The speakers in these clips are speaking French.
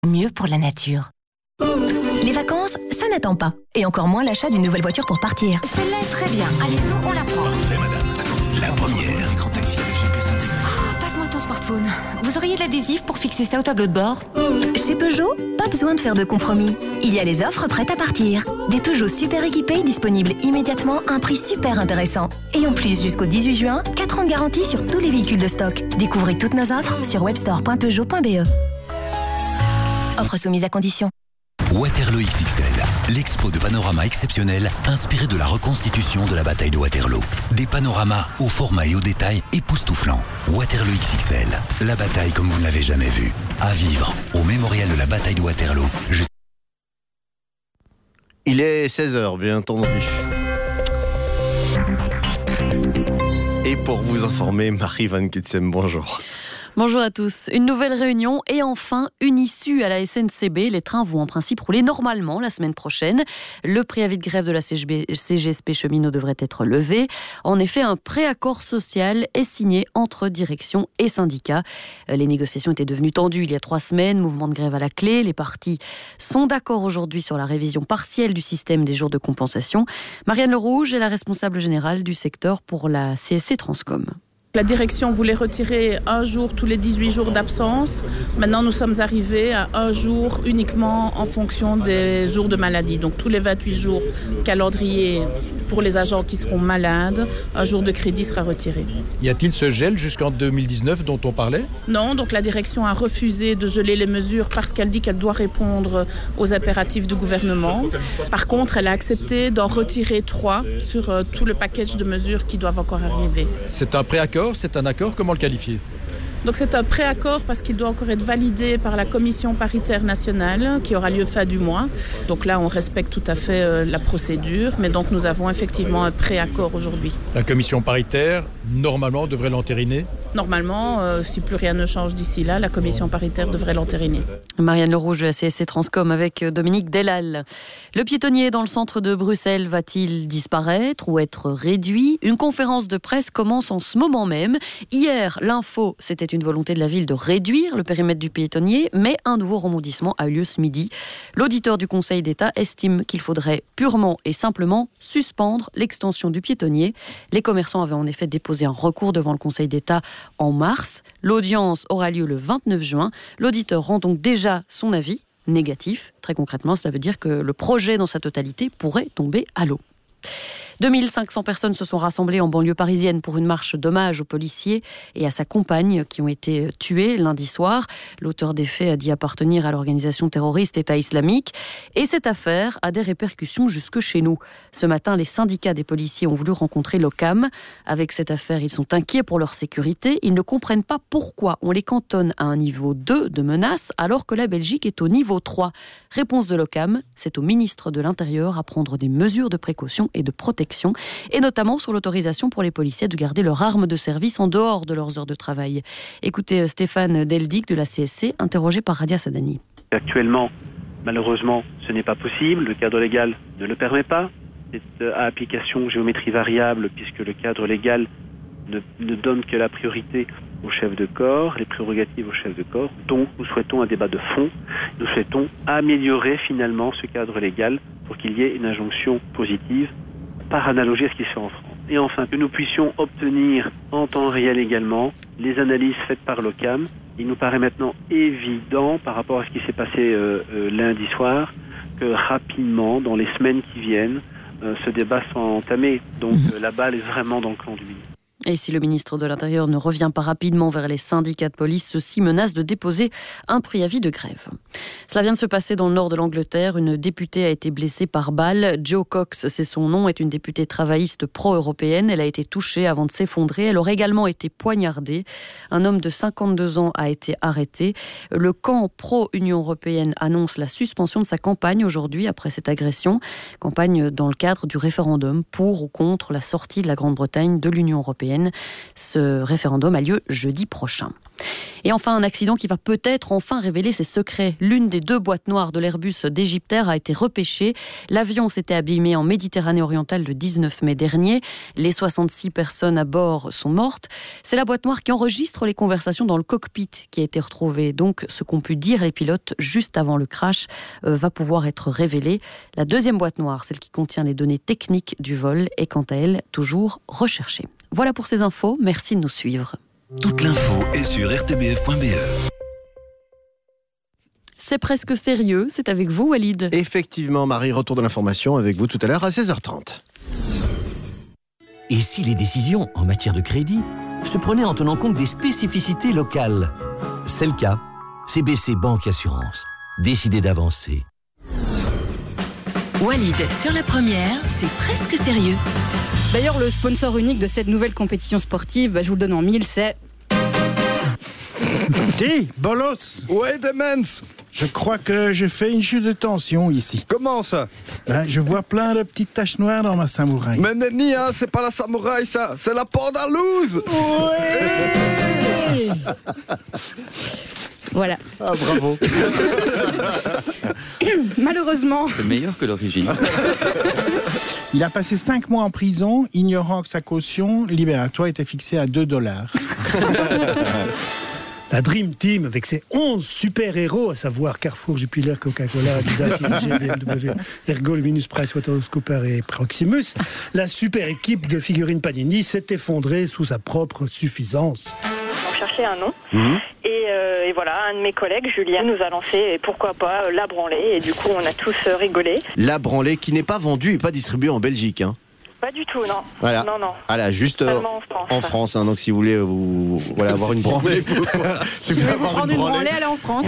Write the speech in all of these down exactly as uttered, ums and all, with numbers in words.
mieux pour la nature. Les vacances, ça n'attend pas. Et encore moins l'achat d'une nouvelle voiture pour partir. Celle-là est très bien. Allez-y, on la prend. Parfait, madame. Attends, la première. Écran tactile avec G P S intégré. Oh, passe-moi ton smartphone. Vous auriez de l'adhésif pour fixer ça au tableau de bord? Chez Peugeot, pas besoin de faire de compromis. Il y a les offres prêtes à partir. Des Peugeot super équipés disponibles immédiatement à un prix super intéressant. Et en plus, jusqu'au dix-huit juin, quatre ans de garantie sur tous les véhicules de stock. Découvrez toutes nos offres sur webstore point peugeot point b e. Offre soumise à condition. Waterloo X X L, l'expo de panoramas exceptionnel inspiré de la reconstitution de la bataille de Waterloo. Des panoramas au format et au détail époustouflants. Waterloo X X L, la bataille comme vous ne l'avez jamais vue. À vivre au mémorial de la bataille de Waterloo. Je... Il est seize heures, bien entendu. Et pour vous informer, Marie Van Kutsem, bonjour. Bonjour à tous. Une nouvelle réunion et enfin une issue à la S N C B. Les trains vont en principe rouler normalement la semaine prochaine. Le préavis de grève de la C G S P cheminots devrait être levé. En effet, un préaccord social est signé entre direction et syndicats. Les négociations étaient devenues tendues il y a trois semaines. Mouvement de grève à la clé. Les partis sont d'accord aujourd'hui sur la révision partielle du système des jours de compensation. Marianne Lerouge est la responsable générale du secteur pour la C S C Transcom. La direction voulait retirer un jour tous les dix-huit jours d'absence. Maintenant, nous sommes arrivés à un jour uniquement en fonction des jours de maladie. Donc, tous les vingt-huit jours calendrier pour les agents qui seront malades, un jour de crédit sera retiré. Y a-t-il ce gel jusqu'en deux mille dix-neuf dont on parlait ? Non, donc la direction a refusé de geler les mesures parce qu'elle dit qu'elle doit répondre aux impératifs du gouvernement. Par contre, elle a accepté d'en retirer trois sur euh, tout le package de mesures qui doivent encore arriver. C'est un préaccord ? C'est un accord, comment le qualifier ? Donc c'est un préaccord parce qu'il doit encore être validé par la commission paritaire nationale qui aura lieu fin du mois. Donc là, on respecte tout à fait euh, la procédure, mais donc nous avons effectivement un préaccord aujourd'hui. La commission paritaire, normalement, devrait l'entériner ? Normalement, euh, si plus rien ne change d'ici là, la commission paritaire devrait l'entériner. Marianne Lerouge de la C S C Transcom avec Dominique Delal. Le piétonnier dans le centre de Bruxelles va-t-il disparaître ou être réduit ? Une conférence de presse commence en ce moment même. Hier, l'info, c'était une volonté de la ville de réduire le périmètre du piétonnier, mais un nouveau rebondissement a eu lieu ce midi. L'auditeur du Conseil d'État estime qu'il faudrait purement et simplement suspendre l'extension du piétonnier. Les commerçants avaient en effet déposé un recours devant le Conseil d'État en mars. L'audience aura lieu le vingt-neuf juin. L'auditeur rend donc déjà son avis négatif. Très concrètement, cela veut dire que le projet dans sa totalité pourrait tomber à l'eau. deux mille cinq cents personnes se sont rassemblées en banlieue parisienne pour une marche d'hommage au policier et à sa compagne qui ont été tués lundi soir. L'auteur des faits a dit appartenir à l'organisation terroriste État islamique. Et cette affaire a des répercussions jusque chez nous. Ce matin, les syndicats des policiers ont voulu rencontrer l'OCAM. Avec cette affaire, ils sont inquiets pour leur sécurité. Ils ne comprennent pas pourquoi on les cantonne à un niveau deux de menace alors que la Belgique est au niveau trois. Réponse de l'OCAM, c'est au ministre de l'Intérieur à prendre des mesures de précaution et de protection, et notamment sur l'autorisation pour les policiers de garder leur arme de service en dehors de leurs heures de travail. Écoutez Stéphane Deldic de la C S C, interrogé par Radia Sadani. Actuellement, malheureusement, ce n'est pas possible. Le cadre légal ne le permet pas. C'est à application géométrie variable puisque le cadre légal ne, ne donne que la priorité au chef de corps, les prérogatives au chef de corps. Donc, nous souhaitons un débat de fond. Nous souhaitons améliorer finalement ce cadre légal pour qu'il y ait une injonction positive par analogie à ce qui se fait en France. Et enfin, que nous puissions obtenir en temps réel également les analyses faites par l'OCAM. Il nous paraît maintenant évident, par rapport à ce qui s'est passé euh, euh, lundi soir, que rapidement, dans les semaines qui viennent, euh, ce débat soit entamé. Donc euh, la balle est vraiment dans le camp du ministre. Et si le ministre de l'Intérieur ne revient pas rapidement vers les syndicats de police, ceux-ci menacent de déposer un préavis de grève. Cela vient de se passer dans le nord de l'Angleterre. Une députée a été blessée par balle. Jo Cox, c'est son nom, est une députée travailliste pro-européenne. Elle a été touchée avant de s'effondrer. Elle aurait également été poignardée. Un homme de cinquante-deux ans a été arrêté. Le camp pro-Union européenne annonce la suspension de sa campagne aujourd'hui après cette agression. Campagne dans le cadre du référendum pour ou contre la sortie de la Grande-Bretagne de l'Union européenne. Ce référendum a lieu jeudi prochain. Et enfin, un accident qui va peut-être enfin révéler ses secrets. L'une des deux boîtes noires de l'Airbus d'Egyptair a été repêchée. L'avion s'était abîmé en Méditerranée orientale le dix-neuf mai dernier. Les soixante-six personnes à bord sont mortes. C'est la boîte noire qui enregistre les conversations dans le cockpit qui a été retrouvée. Donc, ce qu'ont pu dire les pilotes juste avant le crash euh, va pouvoir être révélé. La deuxième boîte noire, celle qui contient les données techniques du vol, est quant à elle toujours recherchée. Voilà pour ces infos. Merci de nous suivre. Toute l'info est sur r t b f point b e. C'est presque sérieux, c'est avec vous Walid. Effectivement, Marie, retour de l'information avec vous tout à l'heure à seize heures trente. Et si les décisions en matière de crédit se prenaient en tenant compte des spécificités locales ? C'est le cas. C B C Banque Assurance. Décidez d'avancer. Walid, sur la première, c'est presque sérieux. D'ailleurs, le sponsor unique de cette nouvelle compétition sportive, bah, je vous le donne en mille, c'est... Dis, bolos. Ouais, Demens. Je crois que j'ai fait une chute de tension ici. Comment ça? Ben, je vois plein de petites taches noires dans ma samouraï. Mais Nenni, hein, c'est pas la samouraï, ça. C'est la pandalouse. Ouais. Voilà. Ah, bravo. Malheureusement... C'est meilleur que l'origine. Il a passé cinq mois en prison, ignorant que sa caution libératoire était fixée à deux dollars. La Dream Team, avec ses onze super-héros, à savoir Carrefour, Jupiler, Coca-Cola, Adidas, I N G, B M W, Ergo, Luminus, PricewaterhouseCoopers et Proximus, la super équipe de figurines Panini s'est effondrée sous sa propre suffisance. On cherchait un nom, mmh. et, euh, et voilà, un de mes collègues, Julien, nous a lancé, et pourquoi pas, euh, La Branlée, et du coup on a tous euh, rigolé. La Branlée qui n'est pas vendue et pas distribuée en Belgique, hein. Pas du tout, non. Voilà. Non, non. Voilà, juste euh, en France. En France, hein, donc si vous voulez euh, vous, voilà, avoir une branlée. Si vous voulez vous prendre une branlée, allez en France.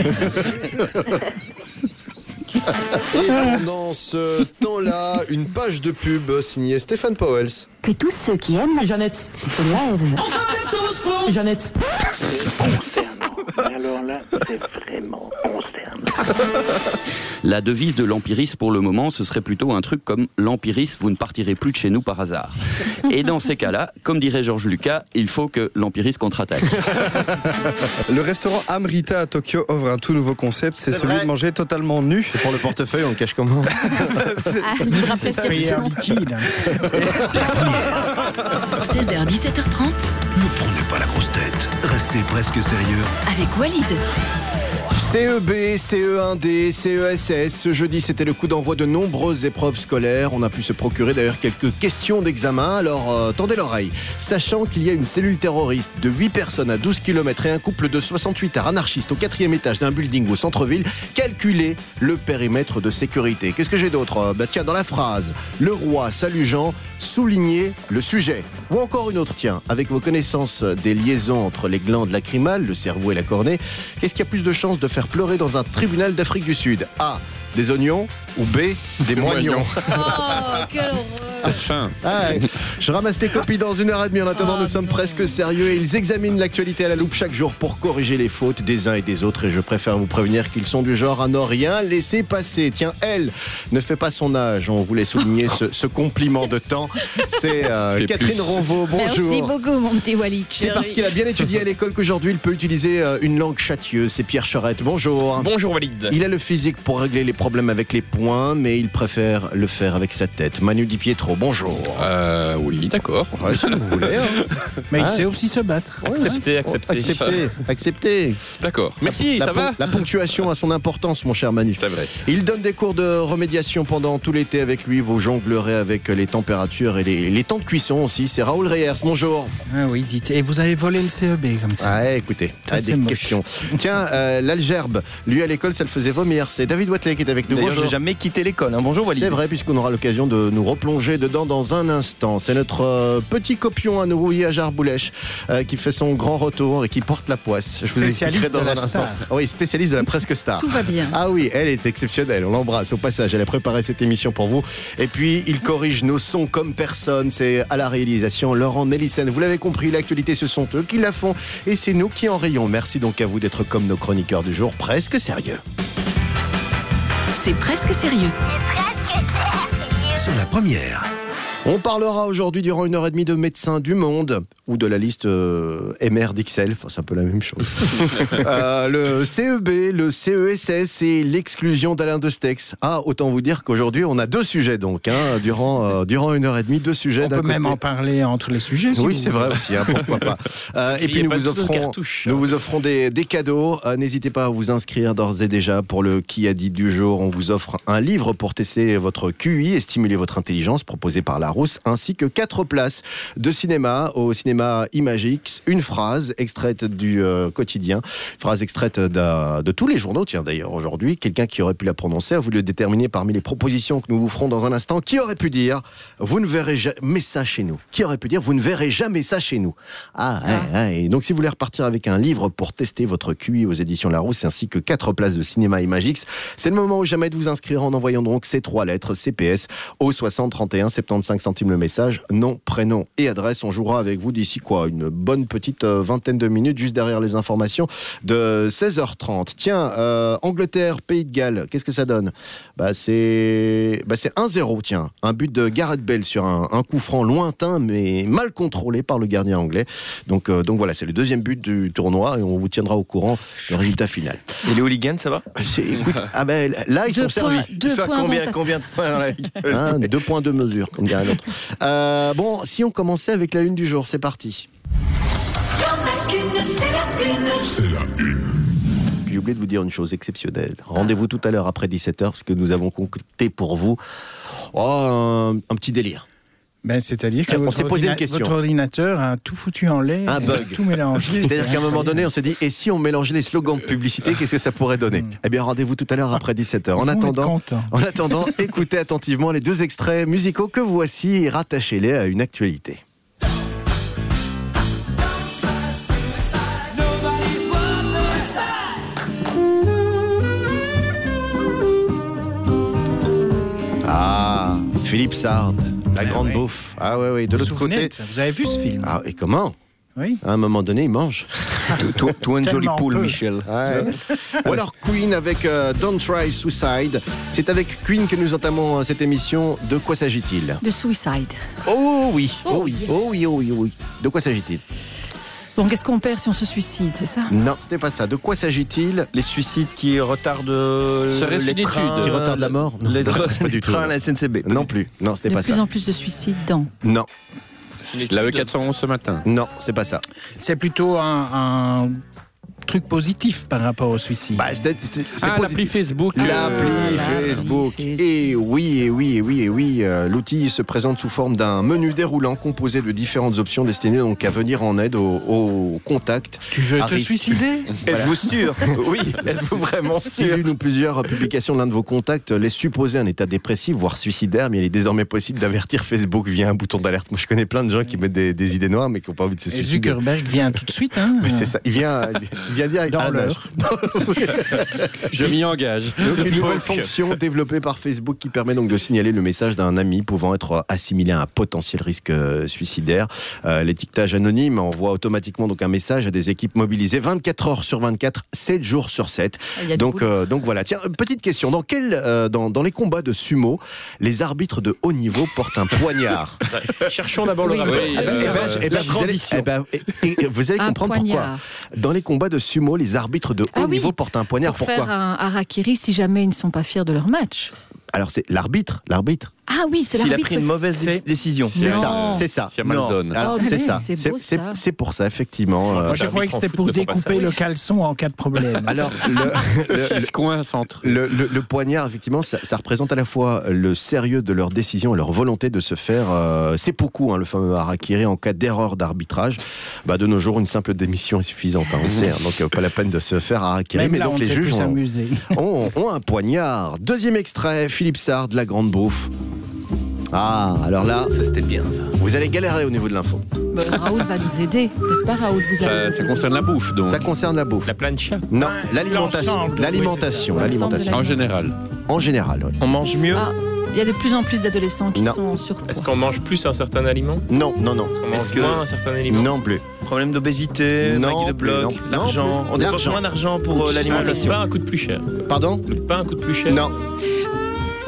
Et pendant ce temps-là, une page de pub signée Stéphane Powell. Que tous ceux qui aiment Jeannette. lèvent. Jeannette. Alors là, c'est vraiment consternant. La devise de l'empirisme pour le moment, ce serait plutôt un truc comme « l'empirisme, vous ne partirez plus de chez nous par hasard ». Et dans ces cas-là, comme dirait Georges Lucas, il faut que l'empirisme contre-attaque. Le restaurant Amrita à Tokyo offre un tout nouveau concept, c'est, c'est celui vrai. de manger totalement nu. Et pour le portefeuille, on le cache comment? Ah, libre appréciation. seize heures dix-sept heures trente. Ne prenez pas la grosse tête. Restez presque sérieux. Avec Walid. C E B, C E un D, C E S S. Ce jeudi, c'était le coup d'envoi de nombreuses épreuves scolaires. On a pu se procurer d'ailleurs quelques questions d'examen. Alors, euh, tendez l'oreille. Sachant qu'il y a une cellule terroriste de huit personnes à douze kilomètres et un couple de soixante-huit anarchistes au quatrième étage d'un building au centre-ville, calculez le périmètre de sécurité. Qu'est-ce que j'ai d'autre? Bah tiens, dans la phrase, le roi salue Jean, soulignez le sujet. Ou encore une autre, tiens, avec vos connaissances des liaisons entre les glandes lacrymales, le cerveau et la cornée, qu'est-ce qui a plus de chances de faire pleurer dans un tribunal d'Afrique du Sud? A, des oignons, ou B, des moignons? Oh, quelle horreur! C'est fin. Ah ouais. Je ramasse les copies dans une heure et demie. En attendant, oh, nous sommes non. presque sérieux et ils examinent l'actualité à la loupe chaque jour pour corriger les fautes des uns et des autres. Et je préfère vous prévenir qu'ils sont du genre à ne rien laisser passer. Tiens, elle ne fait pas son âge. On voulait souligner ce, ce compliment de temps. C'est euh, Catherine plus. Ronvaux. Bonjour. Merci beaucoup, mon petit Walid. C'est parce qu'il a bien étudié à l'école qu'aujourd'hui il peut utiliser euh, une langue châtieuse. C'est Pierre Charette. Bonjour. Bonjour Walid. Il a le physique pour régler les problèmes avec les poings, mais il préfère le faire avec sa tête. Manu Di Pietro. Bonjour. Euh, oui, d'accord. Ouais, si vous voulez. Hein. Mais il hein sait aussi se battre. Ouais, accepter, accepter. Accepter, accepter. D'accord. Merci, la, ça la, va La ponctuation a son importance, mon cher Manu. C'est vrai. Il donne des cours de remédiation pendant tout l'été avec lui. Vous jonglerez avec les températures et les, les temps de cuisson aussi. C'est Raoul Reyers. Bonjour. Ah oui, dites. Et vous avez volé le C E B comme ça. Ouais, écoutez, ça, des moche. questions. Tiens, euh, l'algèbre, lui à l'école, ça le faisait vomir. C'est David Watley qui est avec nous. D'ailleurs, Bonjour. j'ai jamais quitté l'école. Hein. Bonjour Walid. C'est vrai, puisqu'on aura l'occasion de nous replonger dedans dans un instant. C'est notre euh, petit copion à nous, Yajar Boulèche, euh, qui fait son grand retour et qui porte la poisse. Je vous expliquerai dans un instant. Oui, spécialiste de la presque star. Tout va bien. Ah oui, elle est exceptionnelle. On l'embrasse au passage. Elle a préparé cette émission pour vous. Et puis, il corrige nos sons comme personne. C'est à la réalisation Laurent Nélissen. Vous l'avez compris, l'actualité, ce sont eux qui la font. Et c'est nous qui en rayons. Merci donc à vous d'être comme nos chroniqueurs du jour, presque sérieux. C'est presque sérieux. Sur la première. On parlera aujourd'hui durant une heure et demie de médecins du monde ou de la liste euh, M R d'X L, enfin c'est un peu la même chose. euh, le C E B, le C E S S et l'exclusion d'Alain Destex. Ah, autant vous dire qu'aujourd'hui on a deux sujets donc, hein, durant, euh, durant une heure et demie, deux sujets. On peut côté. même en parler entre les sujets. Si oui, vous c'est voulez. vrai aussi, hein, pourquoi pas. Euh, et puis nous vous, offrons, nous vous offrons des, des cadeaux. Euh, n'hésitez pas à vous inscrire d'ores et déjà pour le Qui a dit du jour. On vous offre un livre pour tester votre Q I et stimuler votre intelligence, proposé par Larousse, ainsi que quatre places de cinéma au cinéma Imagix. Une phrase extraite du euh, quotidien, phrase extraite de tous les journaux, tiens d'ailleurs aujourd'hui, quelqu'un qui aurait pu la prononcer, à vous de le déterminer parmi les propositions que nous vous ferons dans un instant. Qui aurait pu dire vous ne verrez jamais ça chez nous? Qui aurait pu dire vous ne verrez jamais ça chez nous? Ah, ah. Ouais, ouais. Et donc si vous voulez repartir avec un livre pour tester votre Q I aux éditions Larousse, ainsi que quatre places de cinéma Imagix, c'est le moment ou jamais de vous inscrire en envoyant donc ces trois lettres C P S au soixante trente et un, soixante-quinze centimes le message, nom, prénom et adresse. On jouera avec vous d'ici quoi, une bonne petite euh, vingtaine de minutes, juste derrière les informations de seize heures trente. Tiens, euh, Angleterre, Pays de Galles, qu'est-ce que ça donne? Bah c'est bah, c'est un zéro, tiens. Un but de Gareth Bale sur un, un coup franc lointain mais mal contrôlé par le gardien anglais. Donc, euh, donc voilà, c'est le deuxième but du tournoi et on vous tiendra au courant du résultat final. Et les hooligans, ça va? Écoute, ah ben, là ils deux sont points, servis. deux points combien, combien de points dans la Ligue? Hein, deux points de mesure, comme dirait l'autre. Euh, bon, si on commençait avec la une du jour, c'est parti. C'est la une. J'ai oublié de vous dire une chose exceptionnelle. Rendez-vous tout à l'heure après dix-sept heures parce que nous avons concocté pour vous oh, un, un petit délire. Ben, c'est-à-dire que on votre, s'est posé ordina- une question. votre ordinateur a tout foutu en l'air, Un bug. tout mélangé. C'est-à-dire qu'à un moment donné, on s'est dit, et si on mélangeait les slogans de publicité, qu'est-ce que ça pourrait donner? mm. Eh bien, rendez-vous tout à l'heure après dix-sept heures. En attendant, en attendant, écoutez attentivement les deux extraits musicaux que voici et rattachez-les à une actualité. Ah, Philippe Sard, la ah, grande ouais. bouffe. Ah ouais, ouais. De Vous l'autre vous souvenez côté. de ça? Vous avez vu ce film? Ah, et comment? Oui. À un moment donné, il mange. Toi, une jolie Tellement poule, peu. Michel. Ouais. Ou alors Queen avec euh, Don't Try Suicide. C'est avec Queen que nous entamons euh, cette émission. De quoi s'agit-il? De Suicide. Oh oui, oh, Oh, oui, yes. oh oui, oh oui, oh oui. De quoi s'agit-il? Bon, qu'est-ce qu'on perd si on se suicide, c'est ça? Non, ce n'est pas ça. De quoi s'agit-il? Les suicides qui retardent euh, Serait-ce les une étude trains, qui retardent la mort? Non, Les pas trains, du tout, trains à non. la S N C B. Non plus. Non, ce n'est De pas plus ça. en plus de suicides dans. Non. La E quatre cent onze ce matin. Non, c'est pas ça. C'est plutôt un, un truc positif par rapport au suicide. Bah, c'est, c'est, c'est Ah, positif. l'appli Facebook. L'appli euh, Facebook. Et oui, et oui, et oui, et oui. euh, l'outil se présente sous forme d'un menu déroulant composé de différentes options destinées donc à venir en aide aux, aux contacts. Tu veux à te risque. suicider? Voilà. Êtes-vous sûr? Oui, êtes-vous vraiment Si sûr? l'une ou plusieurs publications de l'un de vos contacts laisse supposer un état dépressif, voire suicidaire, mais il est désormais possible d'avertir Facebook via un bouton d'alerte. Moi, je connais plein de gens qui mettent des, des idées noires, mais qui n'ont pas envie de se Et suicider. Zuckerberg vient tout de suite. Hein. Mais c'est ça. Il vient, il vient dire Dans à la l'heure. nage. Je m'y engage. Donc, une nouvelle fonction développée par Facebook qui permet donc de signaler le message d'un ami pouvant être assimilé à un potentiel risque euh, suicidaire. Euh, l'étiquetage anonyme envoie automatiquement donc un message à des équipes mobilisées vingt-quatre heures sur vingt-quatre, sept jours sur sept. Il y a du Donc, boulot. euh, donc voilà. Tiens, petite question. Dans, quel, euh, dans, dans les combats de sumo, les arbitres de haut niveau portent un poignard? Cherchons d'abord le Oui. rapport. Oui, Ah ben, euh, eh ben, eh ben, la vous allez- transition. eh ben, et- et vous allez Un comprendre poignard. pourquoi. Dans les combats de sumo, les arbitres de haut Ah oui, niveau portent un poignard. Pour Pourquoi? faire un harakiri si jamais ils ne sont pas fiers de leur match. Alors c'est l'arbitre, l'arbitre. Ah oui, c'est S'il a l'arbitre. pris une mauvaise C'est- décision. C'est Non. ça, c'est ça. Si elle mal Non. donne. Alors Oh, c'est mais ça. c'est C'est beau, c'est- ça. c'est pour ça effectivement. euh, Moi, je croyais que c'était pour découper le caleçon en cas de problème. Alors le, le, Il se coince entre. le, le- le poignard, effectivement, ça, ça représente à la fois le sérieux de leur décision et leur volonté de se faire euh, seppuku, hein, le fameux harakiri, en cas d'erreur d'arbitrage. Bah, de nos jours, une simple démission est suffisante, hein, on sait, hein, donc euh, pas la peine de se faire harakiri. Même Mais là, donc on ne les sait plus juges ont, s'amuser. ont, ont un poignard. Deuxième extrait, Philippe Sard, de la grande bouffe. Ah, alors là, Ça, c'était bien, ça. vous allez galérer au niveau de l'info. Ben, Raoul va nous aider, n'est-ce pas Raoul? Vous allez Ça, nous ça aider. concerne la bouffe, donc. Ça concerne la bouffe. La plancha. Non, l'alimentation. l'ensemble, L'alimentation, oui, c'est ça. l'alimentation. L'ensemble En de général. En général, oui. On mange mieux. Ah, il y a de plus en plus d'adolescents qui Non. sont en surpoids. Est-ce qu'on mange plus un certain aliment? Non, non, non. On mange Est-ce que- moins un certain aliment? Non plus. Problème d'obésité, Non Maggie de plus, blog, non. l'argent. Non plus. On dépense L'argent. moins d'argent pour euh, Ah, le l'alimentation. pain coûte plus cher. Pardon? Le pain coûte plus cher. Non.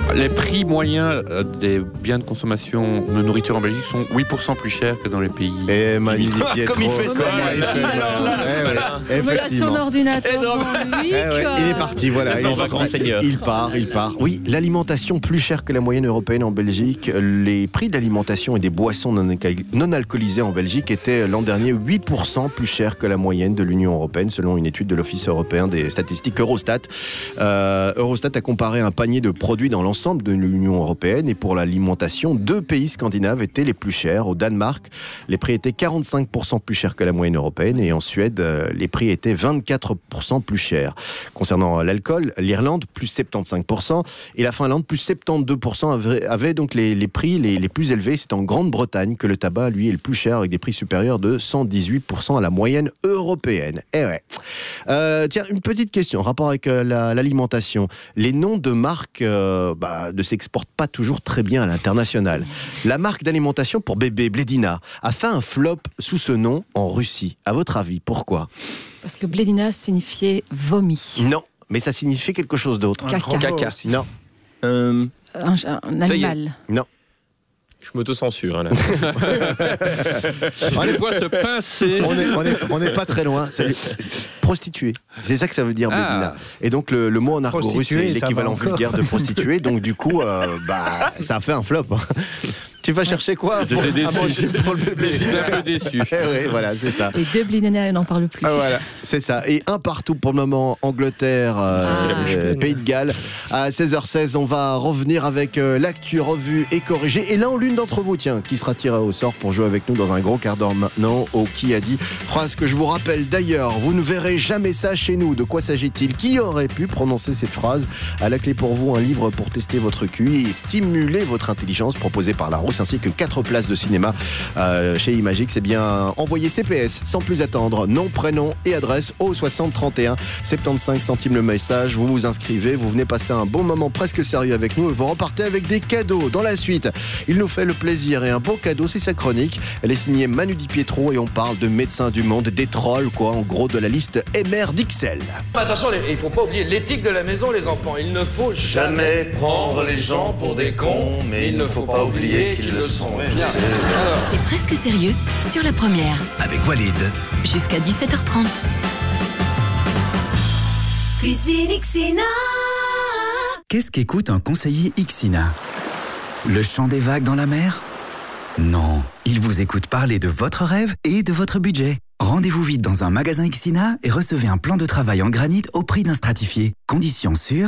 Les prix moyens euh, des biens de consommation de nourriture en Belgique sont huit pour cent plus chers que dans les pays. Et Manu Di Pietro, Comme il fait ça. comment il fait ça. Eh ouais, Voilà effectivement. son ordinateur. Eh ouais, il est parti, voilà. Il est Il, un grand seigneur. il part, il part. Oui, l'alimentation plus chère que la moyenne européenne en Belgique. Les prix de l'alimentation et des boissons non, alcool- non alcoolisées en Belgique étaient l'an dernier huit pour cent plus chers que la moyenne de l'Union européenne, selon une étude de l'Office européen des statistiques Eurostat. Euh, Eurostat a comparé un panier de produits dans l'ensemble de l'Union européenne, et pour l'alimentation, deux pays scandinaves étaient les plus chers. Au Danemark, les prix étaient quarante-cinq pour cent plus chers que la moyenne européenne, et en Suède, les prix étaient vingt-quatre pour cent plus chers. Concernant l'alcool, l'Irlande, plus soixante-quinze pour cent, et la Finlande, plus soixante-douze pour cent, avaient, avaient donc les, les prix les, les plus élevés. C'est en Grande-Bretagne que le tabac, lui, est le plus cher, avec des prix supérieurs de cent dix-huit pour cent à la moyenne européenne. Eh ouais. Euh, tiens, une petite question en rapport avec euh, la, l'alimentation. Les noms de marques euh, bah, ne s'exportent pas toujours très bien à l'international. La marque d'alimentation pour bébé, Bledina, a fait un flop sous ce nom en Russie. À votre avis, pourquoi ? Parce que Bledina signifiait vomi. Non, mais ça signifiait quelque chose d'autre. Caca. Caca. Non. Euh, Un, un animal. Non. Je m'auto-censure. Hein, là. On les voit se pincer. On n'est on est, on est pas très loin. C'est prostituée. C'est ça que ça veut dire, Ah. Bledina. Et donc le, le mot en argot russe, Prostituée, c'est ça l'équivalent va encore. vulgaire de prostituée. Donc du coup, euh, bah, ça a fait un flop. Tu vas chercher quoi pour, J'étais déçu. à manger pour le bébé? J'étais un peu déçu. Eh oui, voilà, c'est ça. Et de Bledina, on n'en parle plus. Ah, voilà, c'est ça. Et un partout pour le moment, Angleterre, euh, Ça, c'est la bouche euh, pleine. Pays de Galles. À seize heures seize, on va revenir avec euh, l'actu revue et corrigée. Et là, l'une d'entre vous, tiens, qui sera tiré au sort pour jouer avec nous dans un gros quart d'heure maintenant, au Qui a dit. Phrase que je vous rappelle d'ailleurs, vous ne verrez jamais ça chez nous. De quoi s'agit-il? Qui aurait pu prononcer cette phrase? À la clé pour vous, un livre pour tester votre Q I et stimuler votre intelligence, proposé par Larousse, ainsi que quatre places de cinéma euh, chez Imagique. C'est bien envoyé C P S sans plus attendre, nom, prénom et adresse au soixante trente et un, soixante-quinze centimes le message. Vous vous inscrivez, vous venez passer un bon moment presque sérieux avec nous et vous repartez avec des cadeaux. Dans la suite, il nous fait le plaisir et un beau cadeau, c'est sa chronique. Elle est signée Manu Di Pietro et on parle de médecins du monde, des trolls quoi, en gros de la liste M R d'Ixelles. Attention, il ne faut pas oublier l'éthique de la maison, les enfants. Il ne faut jamais prendre les gens pour des cons, mais il ne faut pas oublier qu'ils le sont. C'est presque sérieux sur la première. Avec Walid. Jusqu'à dix-sept heures trente. Cuisine Ixina. Qu'est-ce qu'écoute un conseiller Ixina? Le chant des vagues dans la mer? Non, il vous écoute parler de votre rêve et de votre budget. Rendez-vous vite dans un magasin Ixina et recevez un plan de travail en granit au prix d'un stratifié. Conditions sur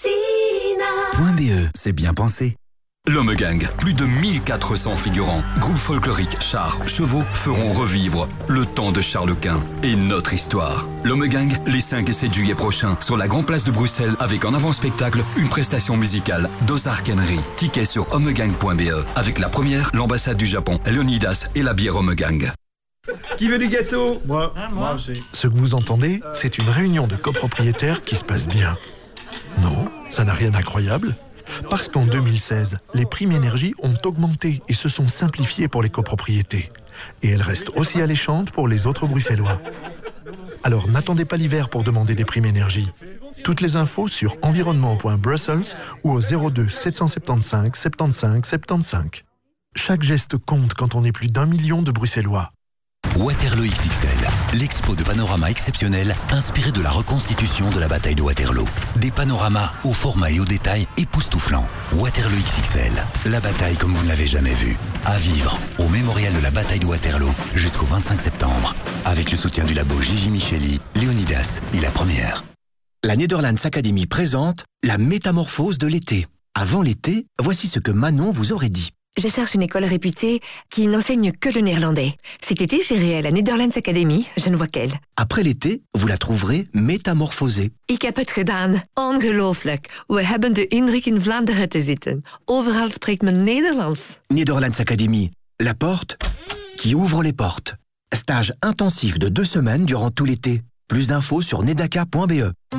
Ixina. .be, c'est bien pensé. L'Homme Gang, plus de mille quatre cents figurants, groupes folkloriques, chars, chevaux feront revivre le temps de Charles Quint et notre histoire. L'Homme Gang, les cinq et sept juillet prochains, sur la Grande Place de Bruxelles, avec en avant-spectacle une prestation musicale d'Ozar Kenry. Tickets sur homegang point be, avec la première, l'ambassade du Japon, Leonidas et la bière Homme Gang. Qui veut du gâteau? Moi, moi aussi. Ce que vous entendez, c'est une réunion de copropriétaires qui se passe bien. Non, ça n'a rien d'incroyable. Parce qu'en deux mille seize, les primes énergie ont augmenté et se sont simplifiées pour les copropriétés. Et elles restent aussi alléchantes pour les autres Bruxellois. Alors n'attendez pas l'hiver pour demander des primes énergie. Toutes les infos sur environnement point brussels ou au zéro deux sept cent soixante-quinze soixante-quinze soixante-quinze. Chaque geste compte quand on est plus d'un million de Bruxellois. Waterloo X X L, l'expo de panoramas exceptionnel inspiré de la reconstitution de la bataille de Waterloo. Des panoramas au format et au détail époustouflants. Waterloo X X L, la bataille comme vous ne l'avez jamais vue. À vivre au mémorial de la bataille de Waterloo jusqu'au vingt-cinq septembre. Avec le soutien du labo Gigi Micheli, Leonidas et la première. La Netherlands Academy présente la métamorphose de l'été. Avant l'été, voici ce que Manon vous aurait dit. Je cherche une école réputée qui n'enseigne que le néerlandais. Cet été, j'irai à la Netherlands Academy. Je ne vois qu'elle. Après l'été, vous la trouverez métamorphosée. Ik heb het gedaan. Ongelooflijk. We hebben de indruk in Vlaanderen te zitten. Overal spreekt men Nederlands. Netherlands Academy, la porte qui ouvre les portes. Stage intensif de deux semaines durant tout l'été. Plus d'infos sur nedaka point be.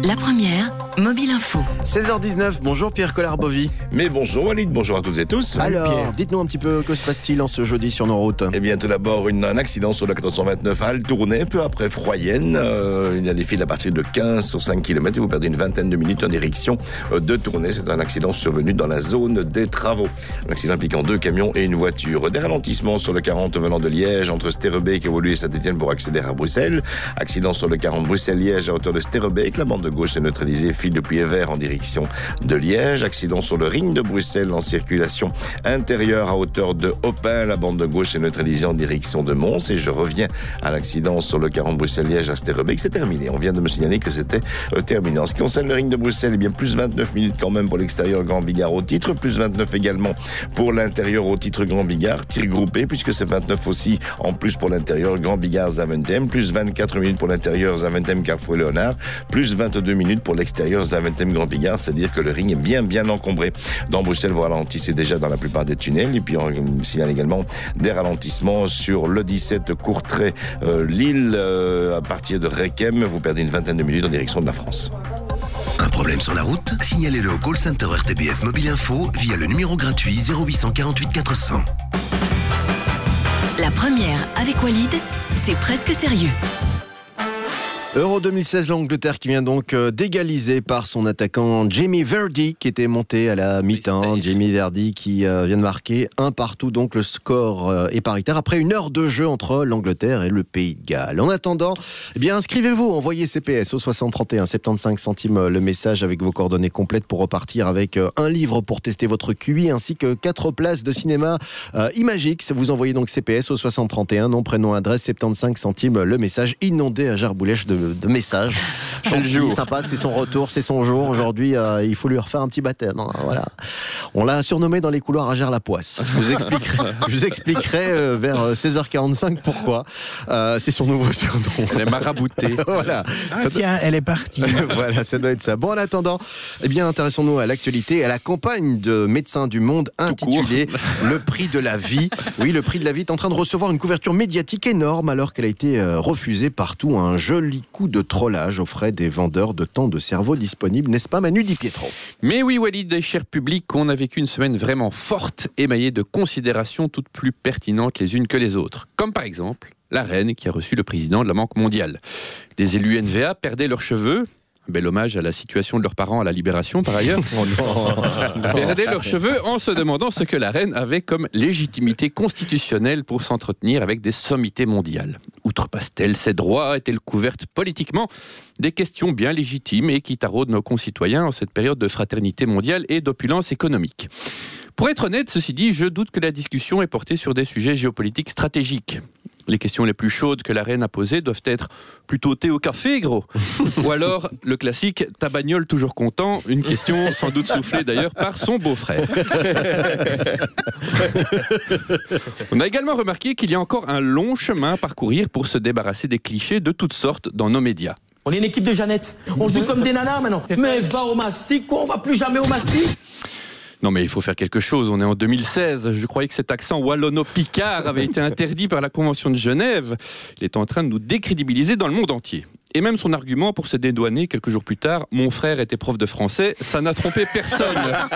La première, Mobile Info. seize heures dix-neuf, bonjour Pierre Collard-Bovy. Mais bonjour Walid, bonjour à toutes et tous. Alors, Pierre. dites-nous un petit peu, que se passe-t-il en ce jeudi sur nos routes? Eh bien, tout d'abord, une, un accident sur le quatre cent vingt-neuf à Altournai, peu après Froyenne. Euh, il y a des files à partir de quinze sur cinq kilomètres et vous perdez une vingtaine de minutes en direction de Tournai. C'est un accident survenu dans la zone des travaux. Un accident impliquant deux camions et une voiture. Des ralentissements sur le quarante venant de Liège, entre Sterrebeek et Woluwe et Saint-Etienne pour accéder à Bruxelles. Accident sur le quarante Bruxelles-Liège à hauteur de Sterrebeek. La bande de gauche est neutralisée, file depuis Evere en direction de Liège. Accident sur le ring de Bruxelles en circulation intérieure à hauteur de Opin. La bande de gauche est neutralisée en direction de Mons. Et je reviens à l'accident sur le quarante Bruxelles-Liège à Sterrebeek. C'est terminé. On vient de me signaler que c'était euh, terminé. En ce qui concerne le ring de Bruxelles, eh bien, plus vingt-neuf minutes quand même pour l'extérieur Grand Bigard au titre. Plus vingt-neuf également pour l'intérieur au titre Grand Bigard. Tir groupé puisque c'est vingt-neuf aussi en plus pour l'intérieur Grand Bigard Zaventem. Plus vingt-quatre minutes pour l'intérieur Zaventem Carrefour Léonard. Plus vingt-deux minutes pour l'extérieur Zaventem Grand Bigard. C'est-à-dire que le ring est bien bien encombré. Dans Bruxelles, vous ralentissez déjà dans la plupart des tunnels. Et puis on signale également des ralentissements sur le dix-sept Courtrai euh, Lille euh, à partir de Requem. Vous perdez une vingtaine de minutes en direction de la France. Un problème sur la route? Signalez-le au call center R T B F Mobile Info via le numéro gratuit zéro huit cent quarante-huit quatre cents. La première, avec Walid, c'est presque sérieux. Euro deux mille seize, l'Angleterre qui vient donc d'égaliser par son attaquant Jamie Vardy qui était monté à la mi-temps. Jamie Vardy qui vient de marquer un partout, donc le score est paritaire après une heure de jeu entre l'Angleterre et le Pays de Galles. En attendant, eh bien inscrivez-vous, envoyez C P S au soixante trente et un, soixante-quinze centimes le message avec vos coordonnées complètes pour repartir avec un livre pour tester votre Q I ainsi que quatre places de cinéma euh, Imagix. Vous envoyez donc C P S au soixante trente et un, nom, prénom, adresse, soixante-quinze centimes le message, inondé à Jarboulèche de de messages. C'est le jour. Sympa, c'est son retour, c'est son jour. Aujourd'hui, euh, il faut lui refaire un petit baptême. Hein, voilà. On l'a surnommé dans les couloirs à Gère-la-Poisse. Je vous expliquerai, je vous expliquerai euh, vers seize heures quarante-cinq pourquoi. Euh, c'est son nouveau surnom. Elle est maraboutée. Voilà. Ah Ça tiens, doit... elle est partie. Voilà, ça doit être ça. Bon, en attendant, eh bien, intéressons-nous à l'actualité, à la campagne de Médecins du Monde intitulée Le prix de la vie. Oui, le prix de la vie est en train de recevoir une couverture médiatique énorme alors qu'elle a été euh, refusée partout. Un joli coup de trollage aux frais des vendeurs de temps de cerveau disponibles, n'est-ce pas Manu Di Pietro? Mais oui Walid et cher public, on a vécu une semaine vraiment forte, émaillée de considérations toutes plus pertinentes les unes que les autres. Comme par exemple la reine qui a reçu le président de la Banque mondiale. Des élus N V A perdaient leurs cheveux. Un bel hommage à la situation de leurs parents à la Libération, par ailleurs. Oh non. Perdaient leurs cheveux en se demandant ce que la reine avait comme légitimité constitutionnelle pour s'entretenir avec des sommités mondiales. Outrepasse-t-elle ses droits? Est-elle couverte politiquement? Des questions bien légitimes et qui taraudent nos concitoyens en cette période de fraternité mondiale et d'opulence économique. Pour être honnête, ceci dit, je doute que la discussion ait porté sur des sujets géopolitiques stratégiques. Les questions les plus chaudes que la reine a posées doivent être plutôt thé au café, gros. Ou alors le classique ta bagnole toujours content, une question sans doute soufflée d'ailleurs par son beau-frère. On a également remarqué qu'il y a encore un long chemin à parcourir pour se débarrasser des clichés de toutes sortes dans nos médias. On est une équipe de Jeannette. On joue comme des nanas maintenant. Mais va au mastic, quoi, on va plus jamais au mastic. Non mais il faut faire quelque chose, on est en deux mille seize, je croyais que cet accent wallono-picard avait été interdit par la Convention de Genève. Il est en train de nous décrédibiliser dans le monde entier. Et même son argument pour se dédouaner quelques jours plus tard, mon frère était prof de français, ça n'a trompé personne.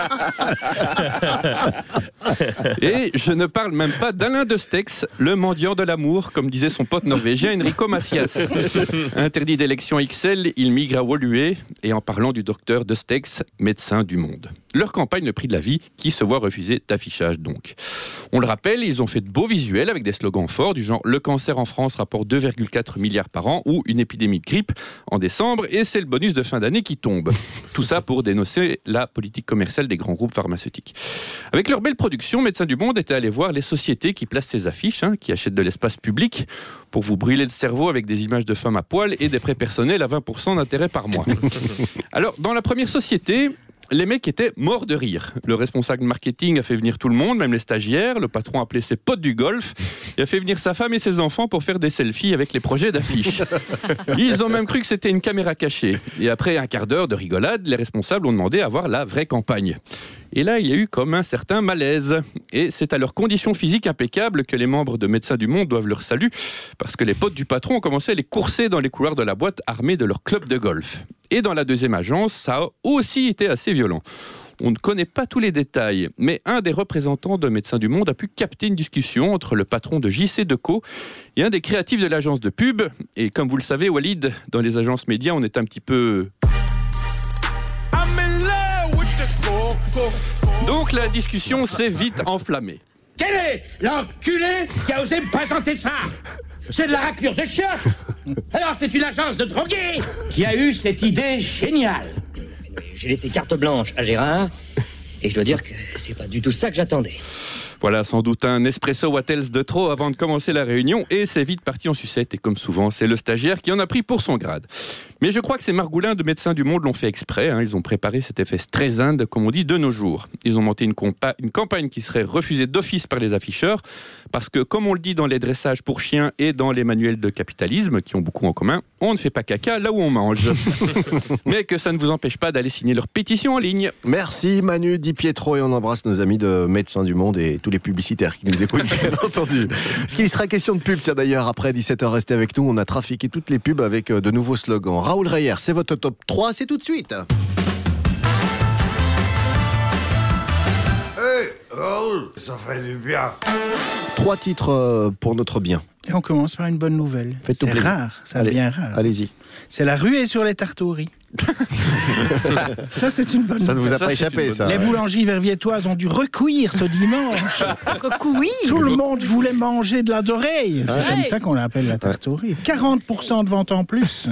Et je ne parle même pas d'Alain de Stex, le mendiant de l'amour, comme disait son pote norvégien Enrico Macias. Interdit d'élection X L, il migre à Woluwe, et en parlant du docteur de Stex, médecin du monde. Leur campagne Le prix de la vie, qui se voit refuser d'affichage donc. On le rappelle, ils ont fait de beaux visuels avec des slogans forts du genre « Le cancer en France rapporte deux virgule quatre milliards par an » ou « Une épidémie de grippe en décembre et c'est le bonus de fin d'année qui tombe ». Tout ça pour dénoncer la politique commerciale des grands groupes pharmaceutiques. Avec leur belle production, Médecins du Monde était allé voir les sociétés qui placent ces affiches, hein, qui achètent de l'espace public pour vous brûler le cerveau avec des images de femmes à poil et des prêts personnels à vingt pour cent d'intérêt par mois. Alors, dans la première société, les mecs étaient morts de rire. Le responsable marketing a fait venir tout le monde, même les stagiaires. Le patron a appelé ses potes du golf et a fait venir sa femme et ses enfants pour faire des selfies avec les projets d'affiches. Ils ont même cru que c'était une caméra cachée. Et après un quart d'heure de rigolade, les responsables ont demandé à voir la vraie campagne. Et là, il y a eu comme un certain malaise. Et c'est à leurs conditions physiques impeccables que les membres de Médecins du Monde doivent leur salut, parce que les potes du patron ont commencé à les courser dans les couloirs de la boîte armés de leur club de golf. Et dans la deuxième agence, ça a aussi été assez violent. On ne connaît pas tous les détails, mais un des représentants de Médecins du Monde a pu capter une discussion entre le patron de J C Decaux et un des créatifs de l'agence de pub. Et comme vous le savez, Walid, dans les agences médias, on est un petit peu... Donc la discussion s'est vite enflammée. Quel est l'enculé qui a osé me présenter ça? C'est de la raclure de chien. Alors c'est une agence de drogués qui a eu cette idée géniale. J'ai laissé carte blanche à Gérard, et je dois dire que c'est pas du tout ça que j'attendais. Voilà, sans doute un espresso Wattels de trop avant de commencer la réunion, et c'est vite parti en sucette, et comme souvent, c'est le stagiaire qui en a pris pour son grade. Mais je crois que ces margoulins de Médecins du Monde l'ont fait exprès, hein, ils ont préparé cet effet Streisand, comme on dit, de nos jours. Ils ont monté une, compa- une campagne qui serait refusée d'office par les afficheurs, parce que, comme on le dit dans les dressages pour chiens et dans les manuels de capitalisme, qui ont beaucoup en commun, on ne fait pas caca là où on mange. Mais que ça ne vous empêche pas d'aller signer leur pétition en ligne. Merci Manu Di Pietro, et on embrasse nos amis de Médecins du Monde et tous les publicitaires qui nous écoutent, bien entendu. Parce qu'il sera question de pub, tiens d'ailleurs, après dix-sept heures, restez avec nous, on a trafiqué toutes les pubs avec de nouveaux slogans. Raoul Reyer, c'est votre top trois, c'est tout de suite. Hey, Raoul, ça fait du bien. Trois titres pour notre bien. Et on commence par une bonne nouvelle. Faites-nous C'est plaisir. rare, ça Allez, devient rare. Allez-y. C'est la ruée sur les tartes au riz. Ça, c'est une bonne Ça ne vous a nouvelle. pas échappé, ça. Les boulangeries verviétoises ont dû recuire ce dimanche. Recuire. Tout le monde voulait manger de la dorée. C'est Ouais. comme ça qu'on l'appelle la tarte au riz. quarante pour cent de vente en plus.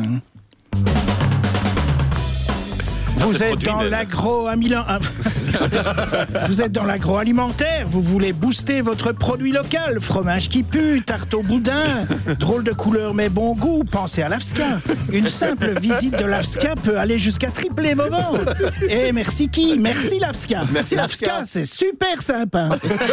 Vous ce êtes produit dans même. l'agroalimentaire. Vous êtes dans l'agroalimentaire. Vous voulez booster votre produit local. Fromage qui pue, tarte au boudin. Drôle de couleur mais bon goût. Pensez à l'Afska. Une simple visite de l'Afska peut aller jusqu'à tripler vos ventes. Et merci qui? Merci l'Afska. Merci l'Afska. C'est super sympa.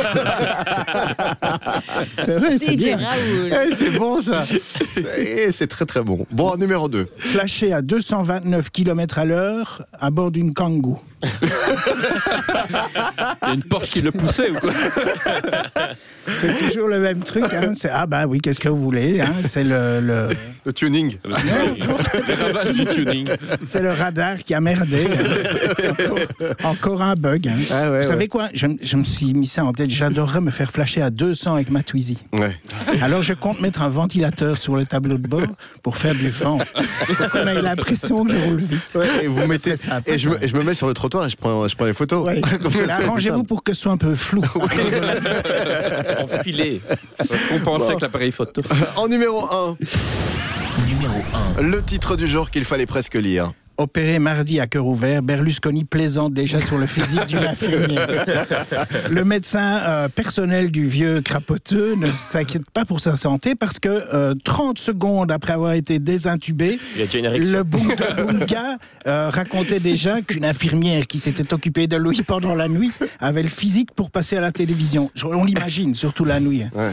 C'est vrai, c'est D J bien. Raoul. Eh, c'est bon ça. Et c'est très très bon. Bon, numéro deux. Flashé à deux cent vingt-neuf kilomètres à l'heure à bord d'une Kangoo. Il y a une Porsche qui le poussait ou quoi? C'est toujours le même truc. Hein. C'est, ah bah oui, qu'est-ce que vous voulez hein. C'est le, le... Le tuning. Les ravages du tuning. C'est le radar qui a merdé. Encore, encore un bug. Hein. Ah ouais, vous savez ouais. quoi, je, je me suis mis ça en tête. J'adorerais me faire flasher à deux cents avec ma Twizy. Ouais. Alors je compte mettre un ventilateur sur le tableau de bord pour faire du vent. Pour qu'on ait l'impression que je roule vite. Ouais, et vous Ça mettez, serait sympa, et je me, quand et je me mets sur le trottoir et je prends, je prends les photos. Ouais. Comme ça, c'est Arrangez-vous plus pour que ce soit un peu flou. Enfilé. On pensait Bon. que l'appareil photo. simple. En numéro un, Numéro un. le titre du jour qu'il fallait presque lire. Opéré mardi à cœur ouvert, Berlusconi plaisante déjà sur le physique d'une infirmière. Le médecin euh, personnel du vieux crapoteux ne s'inquiète pas pour sa santé parce que euh, trente secondes après avoir été désintubé, Il y a déjà une érection. le Bunga Bunga euh, racontait déjà qu'une infirmière qui s'était occupée de lui pendant la nuit avait le physique pour passer à la télévision. Je- On l'imagine, surtout la nuit. Ouais.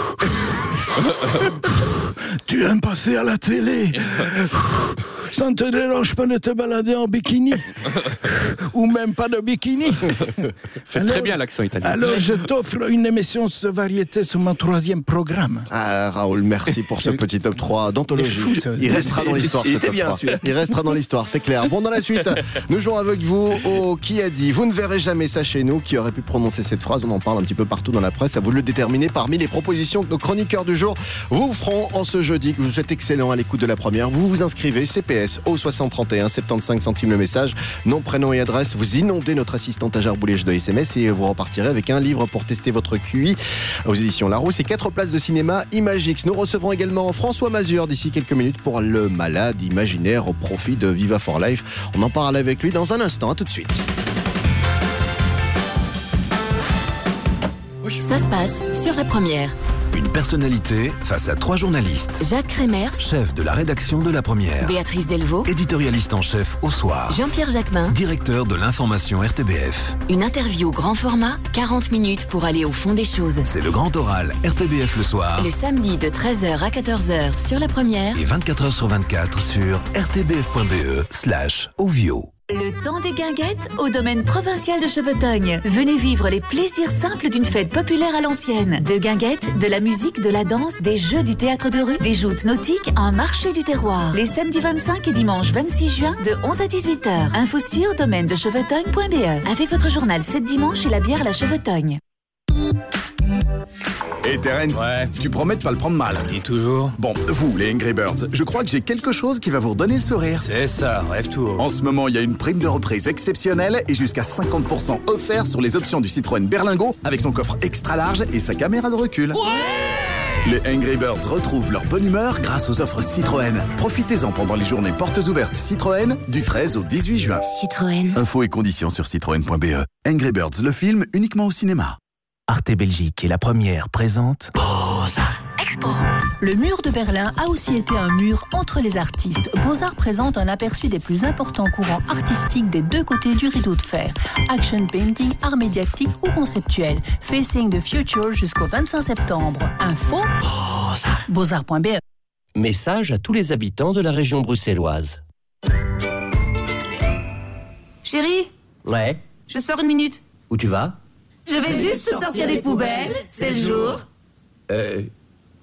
Tu aimes passer à la télé? Ça ne te dérange pas de te balader en bikini? Ou même pas de bikini? Faites très bien l'accent italien. Alors je t'offre une émission de variété sur mon troisième programme. Ah, Raoul, merci pour ce petit top trois d'anthologie. Il est fou, ce- Il restera dans l'histoire, Il ce était top bien, trois. celui-là. Il restera dans l'histoire, c'est clair. Bon, dans la suite, nous jouons avec vous au Qui a dit. Vous ne verrez jamais ça chez nous. Qui aurait pu prononcer cette phrase? On en parle un petit peu partout dans la presse. À vous de le déterminer parmi les propositions que nos chroniqueurs du jour vous feront en ce jeudi. Je vous souhaite excellent à l'écoute de la première. Vous vous inscrivez, C P S au soixante trente et un, soixante-quinze centimes le message, nom, prénom et adresse. Vous inondez notre assistante à Jarboulège de S M S et vous repartirez avec un livre pour tester votre Q I aux éditions Larousse et quatre places de cinéma Imagix. Nous recevrons également François Mazur d'ici quelques minutes pour le malade imaginaire au profit de Viva for Life. On en parle avec lui dans un instant. À tout de suite. Ça se passe sur la première. Une personnalité face à trois journalistes. Jacques Kremers, Chef de la rédaction de La Première. Béatrice Delvaux, Éditorialiste en chef au soir. Jean-Pierre Jacquemin. Directeur de l'information R T B F. Une interview grand format, quarante minutes pour aller au fond des choses. C'est le grand oral R T B F le soir. Le samedi de treize heures à quatorze heures sur la première. Et vingt-quatre heures sur vingt-quatre sur r t b f point b e slash ovio. Le temps des guinguettes au domaine provincial de Chevetogne. Venez vivre les plaisirs simples d'une fête populaire à l'ancienne. De guinguettes, de la musique, de la danse, des jeux du théâtre de rue, des joutes nautiques, un marché du terroir. Les samedis vingt-cinq et dimanche vingt-six juin de onze à dix-huit heures. Info sur domaine de chevetogne point b e. Avec votre journal sept dimanche et la bière à la Chevetogne. Et hey Terence, ouais. Tu promets de pas le prendre mal. Et toujours. Bon, vous, les Angry Birds, je crois que j'ai quelque chose qui va vous redonner le sourire. C'est ça, rêve tout. En ce moment, il y a une prime de reprise exceptionnelle et jusqu'à cinquante pour cent offert sur les options du Citroën Berlingo avec son coffre extra large et sa caméra de recul. Ouais. Les Angry Birds retrouvent leur bonne humeur grâce aux offres Citroën. Profitez-en pendant les journées portes ouvertes Citroën du treize au dix-huit juin. Citroën. Infos et conditions sur citroën point b e. Angry Birds, le film uniquement au cinéma. Arte Belgique est la première présente Beaux-Arts Expo. Le mur de Berlin a aussi été un mur entre les artistes. Beaux-Arts présente un aperçu des plus importants courants artistiques des deux côtés du rideau de fer. Action painting, art médiatique ou conceptuel. Facing the Future jusqu'au vingt-cinq septembre. Info Beaux-Arts. Beaux-Arts point b e. Message à tous les habitants de la région bruxelloise. Chérie ? Ouais. Je sors une minute. Où tu vas ? Je vais juste sortir les poubelles, c'est le jour. Euh... Chérie ?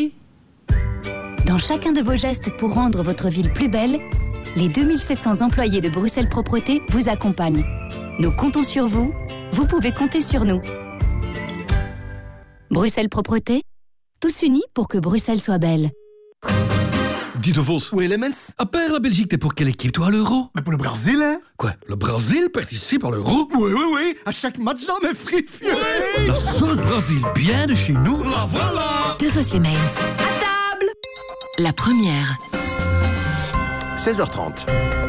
Dans chacun de vos gestes pour rendre votre ville plus belle, les deux mille sept cents employés de Bruxelles Propreté vous accompagnent. Nous comptons sur vous, vous pouvez compter sur nous. Bruxelles Propreté, tous unis pour que Bruxelles soit belle. Dis de Vos. Oui, Elements. À part la Belgique, t'es pour quelle équipe, toi, à l'Euro? Mais pour le Brésil, hein. Quoi? Le Brésil participe à l'Euro? Oui, oui, oui. À chaque match, j'en ai frites. Oui. La sauce Brésil, bien de chez nous. La voilà. De Vos Elements. À table. La première. seize heures trente.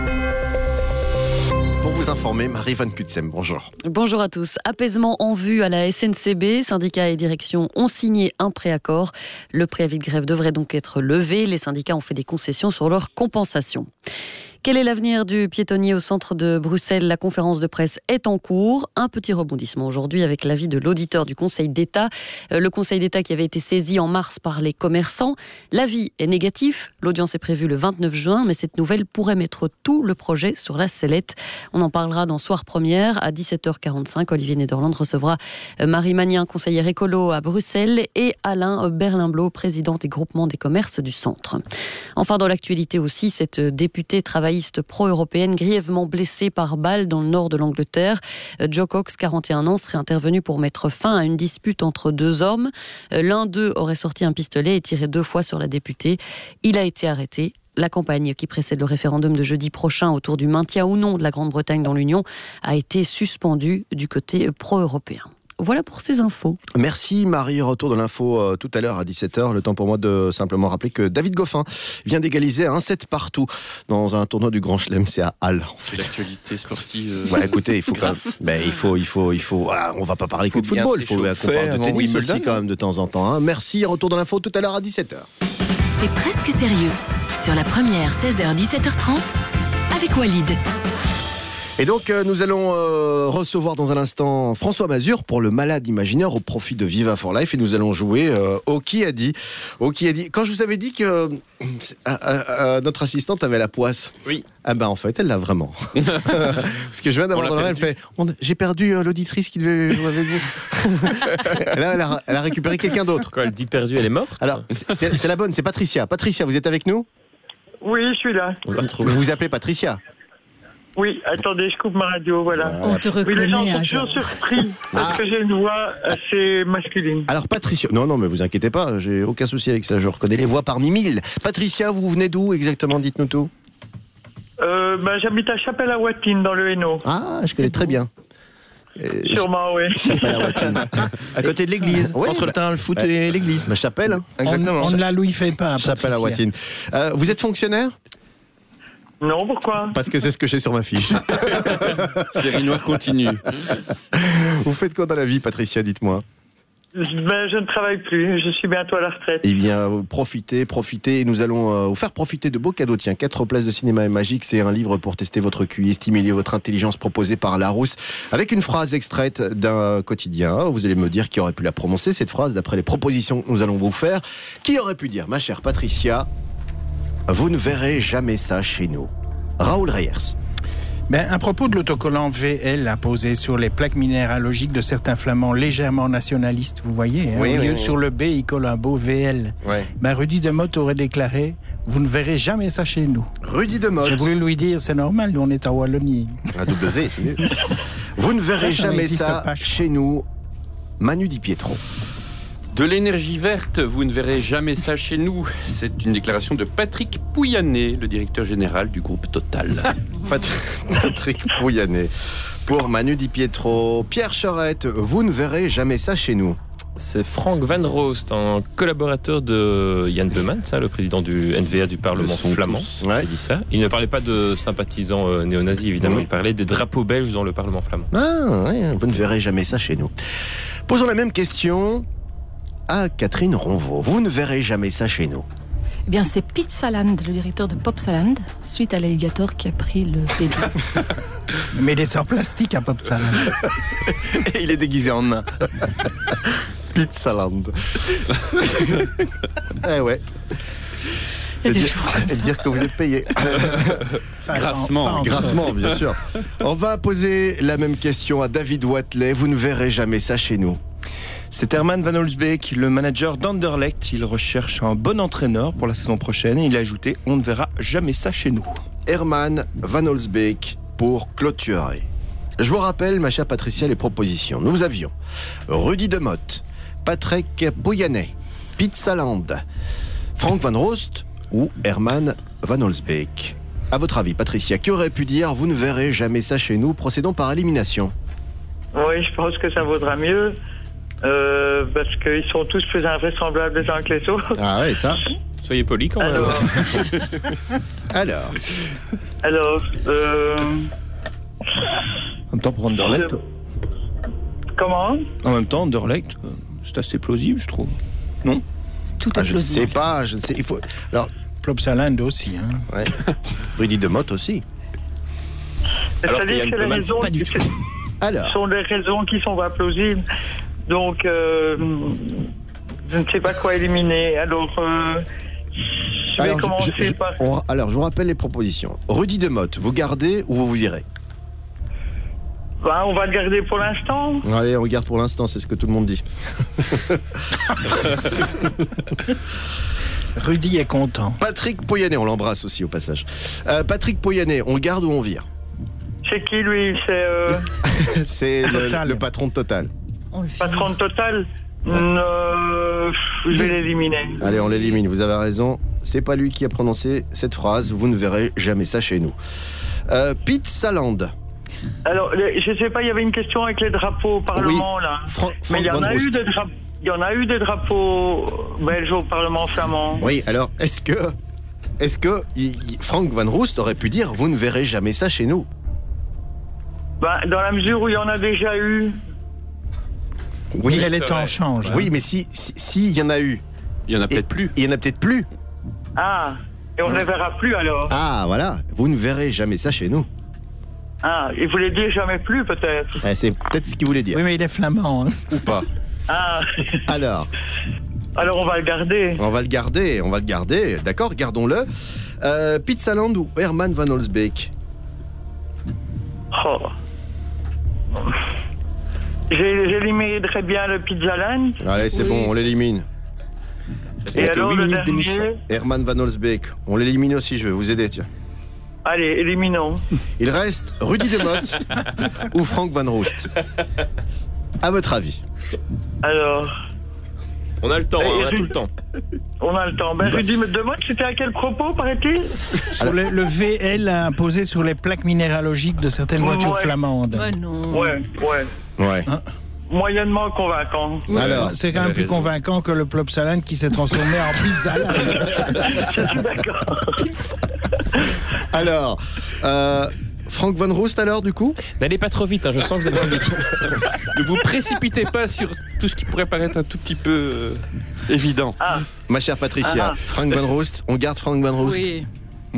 Pour vous informer, Marie Van Kutsem, bonjour. Bonjour à tous. Apaisement en vue à la S N C B. Syndicats et direction ont signé un préaccord. Le préavis de grève devrait donc être levé. Les syndicats ont fait des concessions sur leur compensation. Quel est l'avenir du piétonnier au centre de Bruxelles? La conférence de presse est en cours. Un petit rebondissement aujourd'hui avec l'avis de l'auditeur du Conseil d'État. Le Conseil d'État qui avait été saisi en mars par les commerçants. L'avis est négatif. L'audience est prévue le vingt-neuf juin, mais cette nouvelle pourrait mettre tout le projet sur la sellette. On en parlera dans Soir Première à dix-sept heures quarante-cinq. Olivier Nederland recevra Marie Magnien, conseillère écolo à Bruxelles, et Alain Berlinblot, président des groupements des commerces du centre. Enfin, dans l'actualité aussi, cette députée travailliste pro-européenne grièvement blessée par balle dans le nord de l'Angleterre. Joe Cox, quarante et un ans, serait intervenu pour mettre fin à une dispute entre deux hommes. L'un d'eux aurait sorti un pistolet et tiré deux fois sur la députée. Il a été arrêté. La campagne qui précède le référendum de jeudi prochain autour du maintien ou non de la Grande-Bretagne dans l'Union a été suspendue du côté pro-européen. Voilà pour ces infos. Merci Marie, retour de l'info euh, tout à l'heure à dix-sept heures. Le temps pour moi de simplement rappeler que David Goffin vient d'égaliser un sept partout dans un tournoi du Grand Chelem, c'est à Halle. En fait. C'est l'actualité sportive. Ouais, écoutez, il faut quand même, ben, il faut, il faut, il faut, voilà, on va pas parler que de football, il faut qu'on parle de tennis aussi quand même de temps en temps. Hein. Merci, retour de l'info tout à l'heure à dix-sept heures. C'est presque sérieux. Sur la première, seize heures dix-sept heures trente, avec Walid. Et donc, euh, nous allons euh, recevoir dans un instant François Mazur pour le malade imaginaire au profit de Viva for Life. Et nous allons jouer euh, au qui a dit. Au qui a dit. Quand je vous avais dit que euh, euh, euh, notre assistante avait la poisse. Oui. Ah ben en fait, elle l'a vraiment. Parce que je viens d'avoir dans l'oreille, elle fait on, j'ai perdu euh, l'auditrice qui devait jouer avec vous. Là, elle a, elle a récupéré quelqu'un d'autre. Quand elle dit perdu, elle est morte. Alors, c'est, c'est la bonne, c'est Patricia. Patricia, vous êtes avec nous? Oui, je suis là. Vous vous, vous appelez Patricia? Oui, attendez, je coupe ma radio, voilà. On te reconnaît. Oui, les gens sont un toujours jour. surpris parce Ah. que j'ai une voix assez masculine. Alors Patricia, non, non, mais vous inquiétez pas, j'ai aucun souci avec ça, je reconnais les voix parmi mille. Patricia, vous venez d'où exactement? Dites-nous tout. Euh, ben, j'habite à Chapelle-à-Watine, dans le Hainaut. Ah, je connais très bien. Euh, Sûrement, oui. À côté de l'église, Oui, entre bah, le terrain de foot bah, et l'église. Ma chapelle, hein. Exactement. On, on ne la louis fait pas. Chapelle à Watine. Euh, vous êtes fonctionnaire? Non, pourquoi? Parce que c'est ce que j'ai sur ma fiche. Série noire continue. Vous faites quoi dans la vie, Patricia? Dites-moi. Ben, je ne travaille plus, je suis bientôt à la retraite. Eh bien, profitez, profitez. Nous allons euh, vous faire profiter de beaux cadeaux. Tiens, quatre places de cinéma magique, c'est un livre pour tester votre Q I, stimuler votre intelligence, proposé par Larousse, avec une phrase extraite d'un quotidien. Vous allez me dire qui aurait pu la prononcer, cette phrase, d'après les propositions que nous allons vous faire. Qui aurait pu dire, ma chère Patricia, vous ne verrez jamais ça chez nous? Raoul Reyers. Ben, à propos de l'autocollant V L apposé sur les plaques minéralogiques de certains flamands légèrement nationalistes, vous voyez, hein, oui, au oui, lieu oui. sur le B, il colle un beau V L. Ouais. Ben, Rudy Demotte aurait déclaré « Vous ne verrez jamais ça chez nous ». Rudy Demotte. J'ai voulu lui dire « C'est normal, nous on est en Wallonie ». Un W, c'est mieux. Vous ne verrez Ça, ça jamais n'existe ça pas, je chez nous. Manu Di Pietro. De l'énergie verte, vous ne verrez jamais ça chez nous. C'est une déclaration de Patrick Pouyanné, le directeur général du groupe Total. Patrick Pouyanné. Pour Manu Di Pietro. Pierre Charette, vous ne verrez jamais ça chez nous. C'est Frank Van Roost, un collaborateur de Jan Peumans, ça, le président du N V A du Parlement flamand, qui a dit ça. Il ne parlait pas de sympathisants euh, néo-nazis, évidemment, Oui. il parlait des drapeaux belges dans le Parlement flamand. Ah, ouais, vous ne verrez jamais ça chez nous. Posons la même question à Catherine Ronvaux. Vous ne verrez jamais ça chez nous. Eh bien, c'est Pete Saland, le directeur de Popsaland, suite à l'alligator qui a pris le bébé. Mais il est en plastique à Popsaland. Et il est déguisé en nain. Pizza Land. Eh ouais. Il y a Et des dire, jours comme et ça. dire que vous êtes payé. Grassement. Grassement, bien sûr. On va poser la même question à David Watley. Vous ne verrez jamais ça chez nous. C'est Herman Van Holsbeek, le manager d'Anderlecht. Il recherche un bon entraîneur pour la saison prochaine. Et il a ajouté « On ne verra jamais ça chez nous ». Herman Van Holsbeek pour clôturer. Je vous rappelle, ma chère Patricia, les propositions. Nous avions Rudy Demotte, Patrick Pouyanné, Pete Saland, Frank Van Roost ou Herman Van Holsbeek. À votre avis, Patricia, qui aurait pu dire « Vous ne verrez jamais ça chez nous ». Procédons par élimination. Oui, je pense que ça vaudra mieux. Euh, parce qu'ils sont tous plus invraisemblables les uns que les autres. Ah ouais, ça. Soyez polis quand même. Alors, Alors, alors euh, En même temps, pour Anderlecht, comment en même temps, Anderlecht, euh, c'est assez plausible, je trouve. Non Tout ah, est je ne sais plausible. pas, je ne sais. Il faut. Alors, Popsaland aussi. Hein. ouais. Rudy Demotte aussi. Alors C'est-à-dire que que Yann les Peumans, raisons pas du tout. Alors, sont des raisons qui sont pas plausibles. Donc, euh, je ne sais pas quoi éliminer. Alors, euh, je vais alors, je- commencer je- je- par... on- alors, je vous rappelle les propositions. Rudy Demotte, vous gardez ou vous vous virez? Ben, on va le garder pour l'instant. Allez, on regarde pour l'instant, c'est ce que tout le monde dit. Rudy est content. Patrick Pouyanné, on l'embrasse aussi au passage. Euh, Patrick Pouyanné, on garde ou on vire? C'est qui, lui? C'est euh, C'est le, Total. le patron de Total. On le fait. patron de Total? Euh, je vais l'éliminer. Allez, on l'élimine, vous avez raison. C'est pas lui qui a prononcé cette phrase, vous ne verrez jamais ça chez nous. Euh, Pete Saland. Alors, les- je sais pas, il y avait une question avec les drapeaux au Parlement, Oui. là. Fran- Mais il y Frank en Van a eu Roost. des drapeaux. Il y en a eu des drapeaux belges au Parlement flamand. Oui, alors, est-ce que, est-ce que il- il- Frank Van Roost aurait pu dire « Vous ne verrez jamais ça chez nous Ben, dans la mesure où il y en a déjà eu. » Oui, Mais les c'est temps vrai. changent. hein. oui, mais si, si, si il y en a eu, Il y en a et- peut-être plus. il y en a peut-être plus. Ah, et on ne les verra plus alors. Ah, voilà, vous ne verrez jamais ça chez nous. Ah, il voulait dire jamais plus peut-être. Eh, c'est peut-être ce qu'il voulait dire. Oui, mais il est flamand. Hein. Ou pas. Ah, Alors, alors on va le garder. on va le garder, on va le garder. D'accord, gardons-le. Euh, Pete Saland ou Herman Van Holsbeek? Oh. J'ai- J'éliminerai bien le Pizzaland. Allez, c'est bon, on l'élimine. Et Il y a que alors huit le minutes dernier. d'émission. Herman Van Holsbeek, on l'élimine aussi, je vais vous aider, tiens. Allez, éliminons. Il reste Rudy Demotte ou Frank Van Roost. À votre avis? Alors, On a le temps, Et hein, on a Rudy- tout le temps. on a le temps. Ben, Rudy Demotte, c'était à quel propos, paraît-il? Sur le, le V L imposé sur les plaques minéralogiques de certaines voitures Ouais. flamandes. Bah non. Ouais, ouais. Ouais. Moyennement convaincant. Ouais, Alors, c'est quand elle même a plus raison. convaincant que le Plopsaland qui s'est transformé en pizza. Je suis d'accord. Alors, euh, Frank Van Roost alors, du coup? N'allez pas trop vite, hein, je sens que vous avez envie. Ne vous précipitez pas sur tout ce qui pourrait paraître un tout petit peu euh, évident. Ah, Ma chère Patricia, Ah. Frank Van Roost, on garde Frank Van Roost? Oui.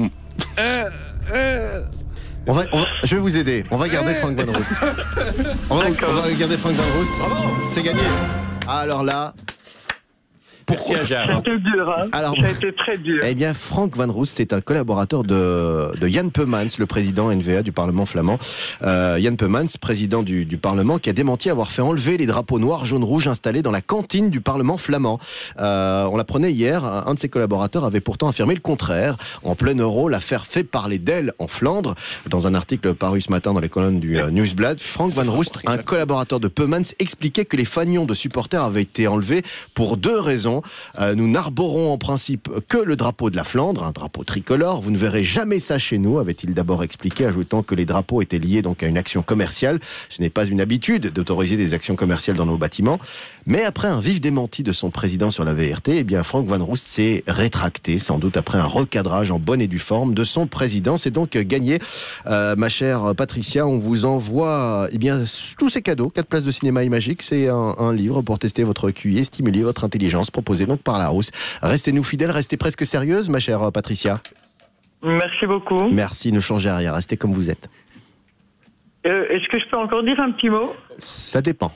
On va, on va- je vais vous aider, on va garder Frank Van Roost. On va, on va garder Frank Van Roost. C'est gagné. Ah, alors là, Merci à Gérard. Ça a été dur, hein. Alors, ça a été très dur. Eh bien, Frank Van Roest, c'est un collaborateur de, de Jan Peumans, le président N V A du Parlement flamand. Euh, Jan Peumans, président du, du Parlement, qui a démenti avoir fait enlever les drapeaux noirs, jaunes, rouges installés dans la cantine du Parlement flamand. Euh, on l'apprenait hier, un de ses collaborateurs avait pourtant affirmé le contraire. En plein euro, l'affaire fait parler d'elle en Flandre. Dans un article paru ce matin dans les colonnes du euh, Nieuwsblad, Frank Van Roest, un collaborateur de Peumans, expliquait que les fanions de supporters avaient été enlevés pour deux raisons. Euh, nous n'arborons en principe que le drapeau de la Flandre, un drapeau tricolore. Vous ne verrez jamais ça chez nous, avait-il d'abord expliqué, ajoutant que les drapeaux étaient liés donc à une action commerciale. Ce n'est pas une habitude d'autoriser des actions commerciales dans nos bâtiments. Mais après un vif démenti de son président sur la V R T, eh bien Frank Van Roest s'est rétracté, sans doute après un recadrage en bonne et due forme de son président. C'est donc gagné. Euh, ma chère Patricia, on vous envoie eh bien, tous ces cadeaux. quatre places de cinéma imagique, c'est un, un livre pour tester votre Q I et stimuler votre intelligence, proposé donc par Larousse. Restez-nous fidèles, restez presque sérieuse, ma chère Patricia. Merci beaucoup. Merci, ne changez rien, restez comme vous êtes. Euh, est-ce que je peux encore dire un petit mot? Ça dépend.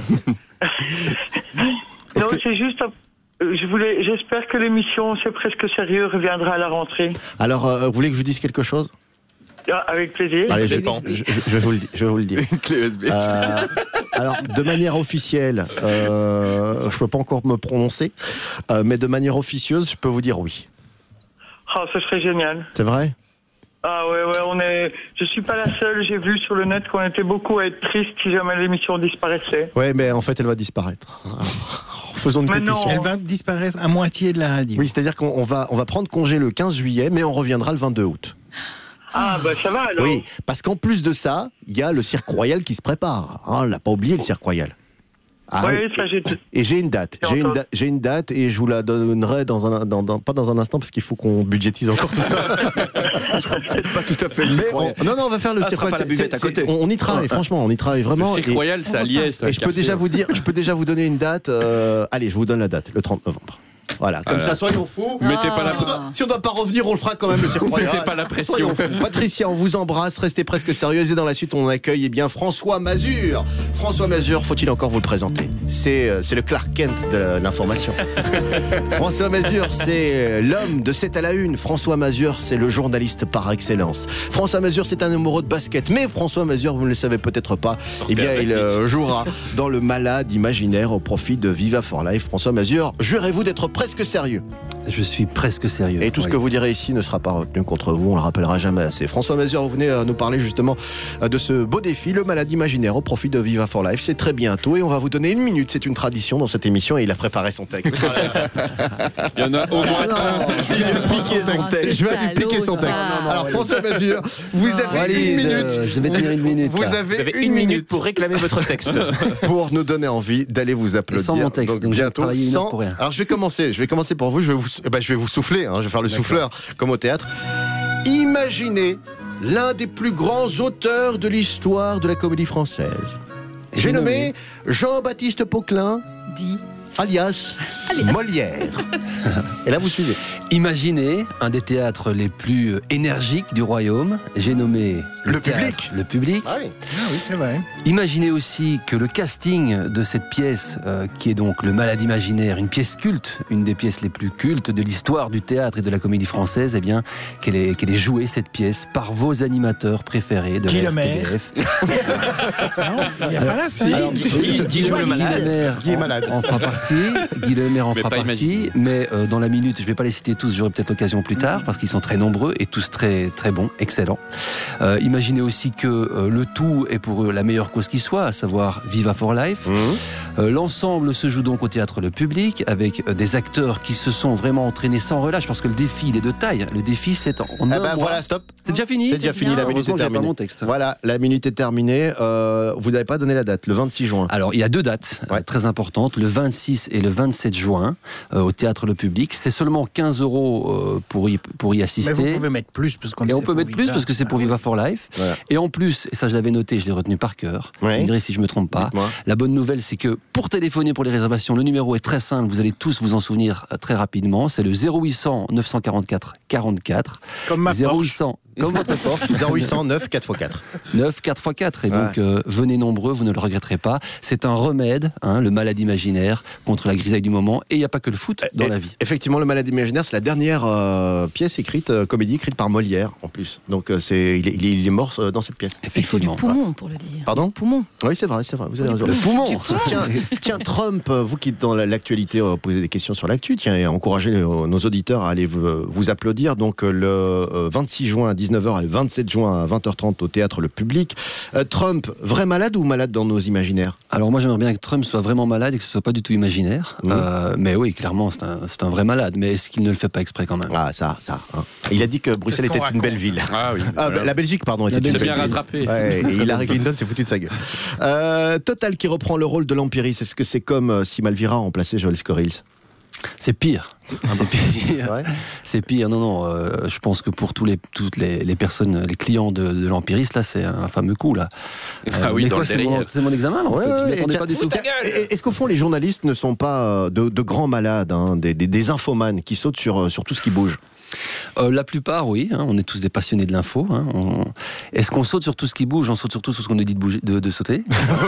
Non, que... c'est juste... Je voulais, j'espère que l'émission C'est presque sérieux reviendra à la rentrée. Alors, euh, vous voulez que je vous dise quelque chose? Ah, avec plaisir. Allez, je, je, je, je, vais vous le, je vais vous le dire. Une clé U S B. Euh, alors, de manière officielle, euh, je ne peux pas encore me prononcer, euh, mais de manière officieuse, je peux vous dire oui. Ah, ce serait génial. C'est vrai? Ah ouais, ouais, on est... Je suis pas la seule, j'ai vu sur le net qu'on était beaucoup à être triste si jamais l'émission disparaissait. Ouais, mais en fait, elle va disparaître. Faisons une mais pétition. Non. Elle va disparaître à moitié de la radio. Oui, c'est-à-dire qu'on va, on va prendre congé le quinze juillet, mais on reviendra le vingt-deux août. Ah, bah ça va alors. Oui, parce qu'en plus de ça, il y a le cirque royal qui se prépare. Hein, on l'a pas oublié, le cirque royal. Ah, oui, ça j'ai... Et j'ai une date, j'ai une, da- j'ai une date et je vous la donnerai dans un, dans, dans, pas dans un instant parce qu'il faut qu'on budgétise encore tout ça. Ce sera peut-être pas tout à fait le cirque royal. On, non, non, on va faire le ah, cirque royal. C'est, la buvette c'est, à côté. On, on y travaille, franchement, on y travaille vraiment. Le cirque et, royal, c'est à Liège. Et je peux déjà vous dire, je peux déjà vous donner une date. Euh, allez, je vous donne la date, le trente novembre. Voilà, comme voilà. ça, soyons fous. Mettez pas la... si, on doit, si on doit pas revenir, on le fera quand même, le cirque royal. Mettez pas la pression. Soyons fous. Patricia, on vous embrasse, restez presque sérieuse. Et dans la suite, on accueille eh bien, François Mazur. François Mazur, faut-il encore vous le présenter? C'est, c'est le Clark Kent de l'information. François Mazur, c'est l'homme de sept à la une. François Mazur, c'est le journaliste par excellence. François Mazur, c'est un amoureux de basket. Mais François Mazur, vous ne le savez peut-être pas, Sortez eh bien, il euh, jouera dans le Malade imaginaire au profit de Viva for Life. François Mazur, jurez-vous d'être presque sérieux? Je suis presque sérieux. Et tout oui. ce que vous direz ici ne sera pas retenu contre vous, on le rappellera jamais assez. François Mazur, vous venez nous parler justement de ce beau défi, le Malade imaginaire au profit de Viva for Life. C'est très bientôt et on va vous donner une minute. C'est une tradition dans cette émission et il a préparé son texte. Il y en a au moins un. Je vais lui piquer son texte. Je vais lui piquer son texte. Alors François Mazur, vous avez Allez, une minute. De... Je devais tenir une minute. Vous avez, vous avez une, une minute, minute pour réclamer votre texte. Pour nous donner envie d'aller vous applaudir. Et sans mon texte, donc, donc bientôt. Je sans... pour rien. Alors je vais commencer. Je vais commencer pour vous. Je vais vous, eh ben, je vais vous souffler. Hein. Je vais faire le D'accord. souffleur comme au théâtre. Imaginez l'un des plus grands auteurs de l'histoire de la comédie française. J'ai, J'ai nommé, nommé Jean-Baptiste Poquelin, dit alias, alias. Molière. Et là, vous suivez. Imaginez un des théâtres les plus énergiques du royaume. J'ai nommé le, le théâtre, public. Le public. Ah oui. Ah oui, c'est vrai. Imaginez aussi que le casting de cette pièce, euh, qui est donc le Malade imaginaire, une pièce culte, une des pièces les plus cultes de l'histoire du théâtre et de la comédie française, eh bien, qu'elle est, qu'elle est jouée cette pièce par vos animateurs préférés de la R T B F. Non, il n'y a pas là, ça. Alors, Qui, qui joue le malade Guy est malade. En fera partie. Guy Le Maire en mais fera partie. Imaginer. Mais euh, dans la minute, je ne vais pas les citer tous, j'aurai peut-être l'occasion plus tard, parce qu'ils sont très nombreux et tous très, très bons, excellents. Euh, imaginez aussi que euh, le tout est pour eux la meilleure cause qui soit, à savoir Viva for Life. Mmh. Euh, l'ensemble se joue donc au théâtre Le Public, avec euh, des acteurs qui se sont vraiment entraînés sans relâche, parce que le défi, il est de taille. Le défi, c'est en, en eh un ben mois. Voilà, stop. C'est déjà fini. C'est déjà c'est fini, bien. la minute est terminée. Mon texte. Voilà, la minute est terminée. Euh, vous n'avez pas donné la date, le vingt-six juin. Alors, il y a deux dates ouais. euh, très importantes, le vingt-six et le vingt-sept juin, euh, au théâtre Le Public. C'est seulement quinze euros euh, pour, y, pour y assister. Mais vous pouvez mettre plus, parce qu'on Et on peut mettre plus, parce que c'est pour Viva for Life. Voilà. Et en plus, et ça je l'avais noté, je l'ai retenu par cœur, ouais. je me dirai si je me trompe pas, Dites-moi. La bonne nouvelle, c'est que pour téléphoner pour les réservations, le numéro est très simple, vous allez tous vous en souvenir très rapidement, c'est le zéro huit cent neuf cent quarante-quatre quarante-quatre. Comme ma zéro huit cent comme votre porte. zéro huit cent neuf quatre fois quatre. neuf quatre fois quatre. Et Ouais. donc, euh, venez nombreux, vous ne le regretterez pas. C'est un remède, hein, le malade imaginaire, contre la grisaille du moment. Et il n'y a pas que le foot dans Et- la vie. Effectivement, le malade imaginaire, c'est la dernière euh, pièce écrite, euh, comédie écrite par Molière, en plus. Donc, euh, c'est, il, est, il est- il est mort euh, dans cette pièce. Il faut du poumon pour le dire. Pardon Poumon. Oui, c'est vrai, c'est vrai. Vous avez raison. Le poumon. Tiens, tiens, tiens, Trump, euh, vous qui êtes dans la- l'actualité, euh, posez des questions sur l'actu, tiens, et encouragez euh, nos auditeurs à aller vous, vous applaudir. Donc, euh, le euh, vingt-six juin à dix-neuf heures et le vingt-sept juin à vingt heures trente au Théâtre Le Public. Euh, Trump, vrai malade ou malade dans nos imaginaires? Alors moi j'aimerais bien que Trump soit vraiment malade et que ce soit pas du tout imaginaire. Mmh. Euh, mais oui, clairement c'est un, c'est un vrai malade. Mais est-ce qu'il ne le fait pas exprès quand même? Ah ça, ça. Hein. Il a dit que Bruxelles ce qu'on était une raconte. belle ville. Ah oui. Ah, bah, la Belgique, pardon, était La une Belgique. belle Bien ville. rattrapé. Ouais, et Hillary Clinton s'est foutu de sa gueule. Euh, Total qui reprend le rôle de l'empiriste. Est-ce que c'est comme euh, si Malvira remplaçait Joel Scorils? C'est pire. C'est pire. Ouais. C'est pire. Non, non. euh, je pense que pour tous les, toutes les, les personnes, les clients de, de l'empiriste, là, c'est un fameux coup, là. Ah oui, mais dans quoi, le c'est mon, derrière. c'est mon examen, là, en Ouais, fait. Je ouais, m'y attendais tiens, pas du tout. tiens, et- Est-ce qu'au fond, les journalistes ne sont pas euh, de, de grands malades, hein, des, des, des infomanes qui sautent sur, euh, sur tout ce qui bouge? Euh, la plupart, oui. Hein, on est tous des passionnés de l'info. Hein, on... Est-ce qu'on saute sur tout ce qui bouge? On saute sur tout ce qu'on nous dit de, bouger, de, de sauter.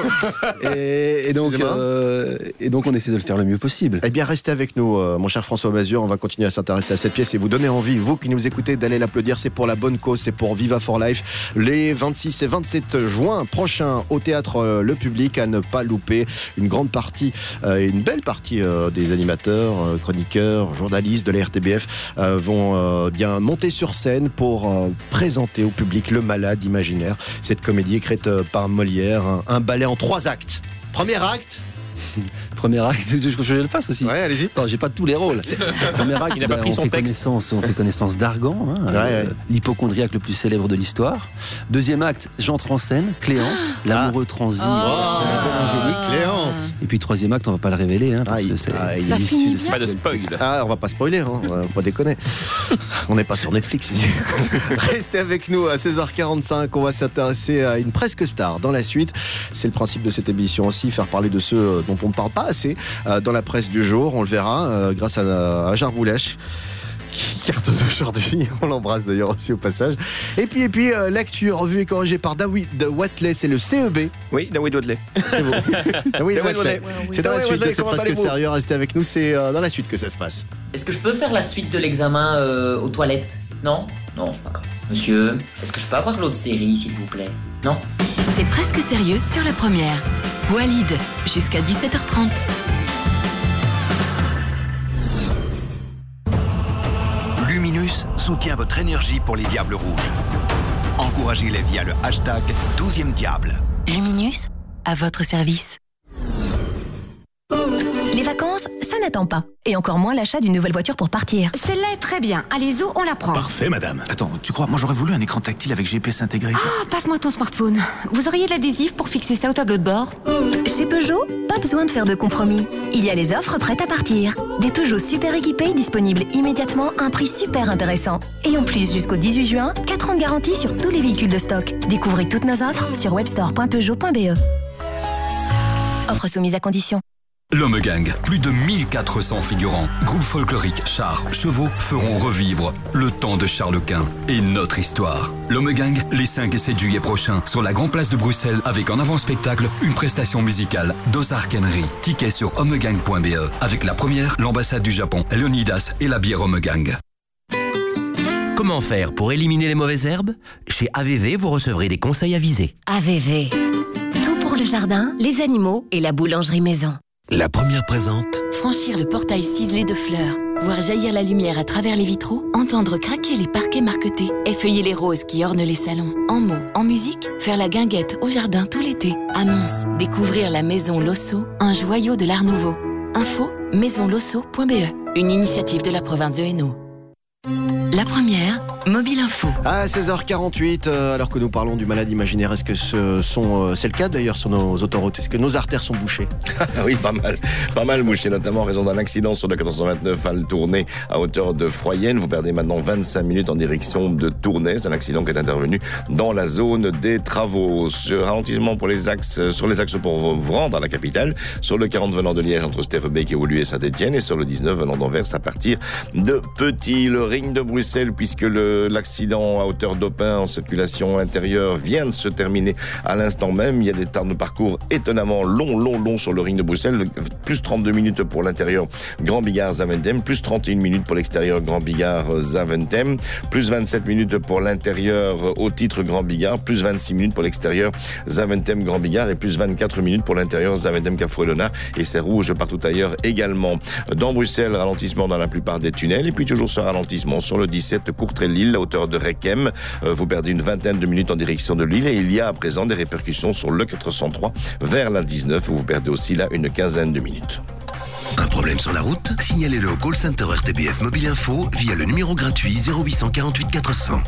et, et, donc, Excusez-moi. euh, et donc, on essaie de le faire le mieux possible. Eh bien, restez avec nous, euh, mon cher François Mazur. On va continuer à s'intéresser à cette pièce et vous donner envie, vous qui nous écoutez, d'aller l'applaudir. C'est pour la bonne cause, c'est pour Viva for Life. Les vingt-six et vingt-sept juin prochains au Théâtre euh, Le Public, à ne pas louper. Une grande partie, euh, et une belle partie euh, des animateurs, euh, chroniqueurs, journalistes de la R T B F euh, vont euh, bien monter sur scène pour euh, présenter au public Le Malade imaginaire. Cette comédie écrite euh, par Molière, un, un ballet en trois actes. Premier acte. Premier acte, je je le fasse aussi. Ouais, allez-y. Attends, j'ai pas tous les rôles. Premier acte, Il n'a pas ben, pris on, son fait texte. connaissance, on fait connaissance d'Argan, hein, Ouais, euh, ouais. l'hypochondriaque le plus célèbre de l'histoire. Deuxième acte, j'entre en scène, Cléante, l'amoureux transi Oh, de la belle Angélique. Cléante. Et puis troisième acte, on va pas le révéler, hein, parce Ah, que il- c'est ah, il c'est est issu finit de- bien. Pas de spoil. Ah, on va pas spoiler, hein. On va pas déconner. On n'est pas sur Netflix ici. Restez avec nous à seize heures quarante-cinq. On va s'intéresser à une presque star dans la suite. C'est le principe de cette émission aussi, faire parler de ceux dont on ne parle pas assez euh, dans la presse du jour. On le verra euh, grâce à, à Jarboulèche, qui cartonne aujourd'hui. On l'embrasse d'ailleurs aussi au passage. Et puis, et puis euh, l'actu revue et corrigée par David Watley, c'est le C E B. Oui, David Wadley. C'est vous. David David Watley. Watley. C'est dans la David suite de Watley, C'est comment presque allez-vous sérieux. Restez avec nous, c'est euh, dans la suite que ça se passe. Est-ce que je peux faire la suite de l'examen euh, aux toilettes? Non? Non, c'est pas grave. Monsieur, est-ce que je peux avoir l'autre série, s'il vous plaît? Non? C'est presque sérieux sur la première. Walid, jusqu'à dix-sept heures trente. Luminus soutient votre énergie pour les Diables Rouges. Encouragez-les via le hashtag douzième Diable. Luminus, à votre service. Les vacances, ça n'attend pas. Et encore moins l'achat d'une nouvelle voiture pour partir. Celle-là est très bien. Allez, Zo, on la prend. Parfait, madame. Attends, tu crois, moi j'aurais voulu un écran tactile avec G P S intégré. Ah, passe-moi ton smartphone. Vous auriez de l'adhésif pour fixer ça au tableau de bord? Chez Peugeot, pas besoin de faire de compromis. Il y a les offres prêtes à partir. Des Peugeot super équipés disponibles immédiatement à un prix super intéressant. Et en plus, jusqu'au dix-huit juin, quatre ans de garantie sur tous les véhicules de stock. Découvrez toutes nos offres sur webstore point peugeot point b e. Offre soumise à condition. L'Homme Gang, plus de mille quatre cents figurants, groupes folkloriques, chars, chevaux feront revivre le temps de Charles Quint et notre histoire. L'Homme Gang, les cinq et sept juillet prochains, sur la Grand Place de Bruxelles, avec en avant-spectacle une prestation musicale d'Ozar Kenry. Ticket sur homegang point b e. Avec la première, l'ambassade du Japon, Leonidas et la bière Homme Gang. Comment faire pour éliminer les mauvaises herbes? Chez A V V, vous recevrez des conseils avisés. A V V. Tout pour le jardin, les animaux et la boulangerie maison. La première présente. Franchir le portail ciselé de fleurs, voir jaillir la lumière à travers les vitraux, entendre craquer les parquets marquetés, effeuiller les roses qui ornent les salons. En mots, en musique, faire la guinguette au jardin tout l'été. À Mons, découvrir la maison Losso, un joyau de l'Art Nouveau. Info, maison losso point b e, une initiative de la province de Hainaut. La première, Mobile Info. À seize heures quarante-huit, euh, alors que nous parlons du malade imaginaire, est-ce que ce sont, euh, c'est le cas d'ailleurs sur nos autoroutes? Est-ce que nos artères sont bouchées? Oui, pas mal. Pas mal bouché, notamment en raison d'un accident sur le quatorze cent vingt-neuf à le Tournai, à hauteur de Froyenne. Vous perdez maintenant vingt-cinq minutes en direction de Tournai. C'est un accident qui est intervenu dans la zone des travaux. Sur ralentissement pour les axes, sur les axes pour vous rendre à la capitale, sur le quarante venant de Liège entre Sterrebeek et Woluwe et Saint-Etienne, et sur le dix-neuf venant d'Anvers à partir de Petit. Le ring de Bruxelles, puisque le, l'accident à hauteur d'Aupin en circulation intérieure vient de se terminer à l'instant même. Il y a des temps de parcours étonnamment longs, longs, longs sur le ring de Bruxelles. Plus trente-deux minutes pour l'intérieur Grand Bigard-Zaventem, plus trente et une minutes pour l'extérieur Grand Bigard-Zaventem, plus vingt-sept minutes pour l'intérieur au titre Grand Bigard, plus vingt-six minutes pour l'extérieur Zaventem-Grand Bigard et plus vingt-quatre minutes pour l'intérieur Zaventem-Cap-Frouillelona, et c'est rouge partout ailleurs également. Dans Bruxelles, ralentissement dans la plupart des tunnels, et puis toujours ce ralentissement sur le dix-sept Courtrai-Lille à hauteur de Requem. Vous perdez une vingtaine de minutes en direction de Lille, et il y a à présent des répercussions sur le quatre cent trois vers la dix-neuf, où vous perdez aussi là une quinzaine de minutes. Un problème sur la route? Signalez-le au call center R T B F Mobile Info via le numéro gratuit zéro huit cent quarante-huit quatre cents.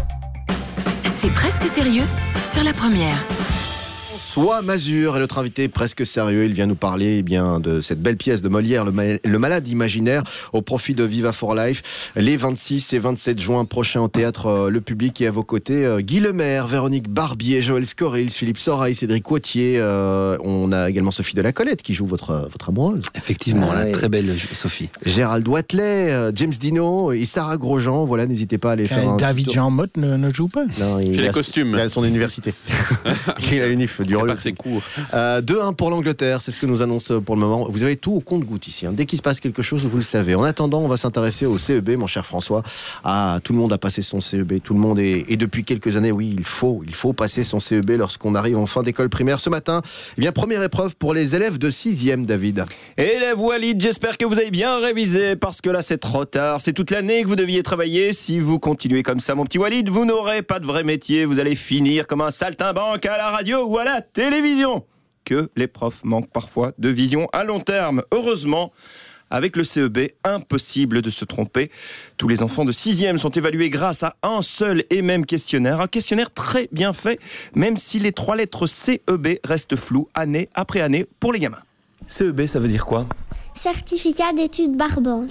C'est presque sérieux sur la première. François Mazur est notre invité presque sérieux. Il vient nous parler eh bien, de cette belle pièce de Molière, le, ma- le Malade imaginaire, au profit de Viva for Life. Les vingt-six et vingt-sept juin prochains au théâtre euh, Le Public, et à vos côtés euh, Guy Lemaire, Véronique Barbier, Joël Scorils, Philippe Soreille, Cédric Wautier. Euh, on a également Sophie de la Colette qui joue votre, votre amoureuse. Effectivement, Ah, la ouais. très belle Sophie. Gérald Watley, euh, James Dino et Sarah Grosjean. Voilà, n'hésitez pas à aller faire un David tour. Jean Motte ne, ne joue pas. Non, il Fait les a- costumes. Il a son université. Il a l'unif du Rue. C'est court. Euh, deux un pour l'Angleterre, c'est ce que nous annonce pour le moment. Vous avez tout au compte-goutte ici. Hein. Dès qu'il se passe quelque chose, vous le savez. En attendant, on va s'intéresser au C E B, mon cher François. Ah, tout le monde a passé son C E B. Tout le monde est. Et depuis quelques années, oui, il faut, il faut passer son C E B lorsqu'on arrive en fin d'école primaire. Ce matin, eh bien, première épreuve pour les élèves de sixième, David. Élève Walid, j'espère que vous avez bien révisé, parce que là c'est trop tard. C'est toute l'année que vous deviez travailler. Si vous continuez comme ça, mon petit Walid, vous n'aurez pas de vrai métier. Vous allez finir comme un saltimbanque à la radio ou à la télévision. Que les profs manquent parfois de vision à long terme. Heureusement, avec le C E B, impossible de se tromper. Tous les enfants de sixième sont évalués grâce à un seul et même questionnaire. Un questionnaire très bien fait, même si les trois lettres C E B restent floues année après année pour les gamins. C E B, ça veut dire quoi? Certificat d'études barbantes.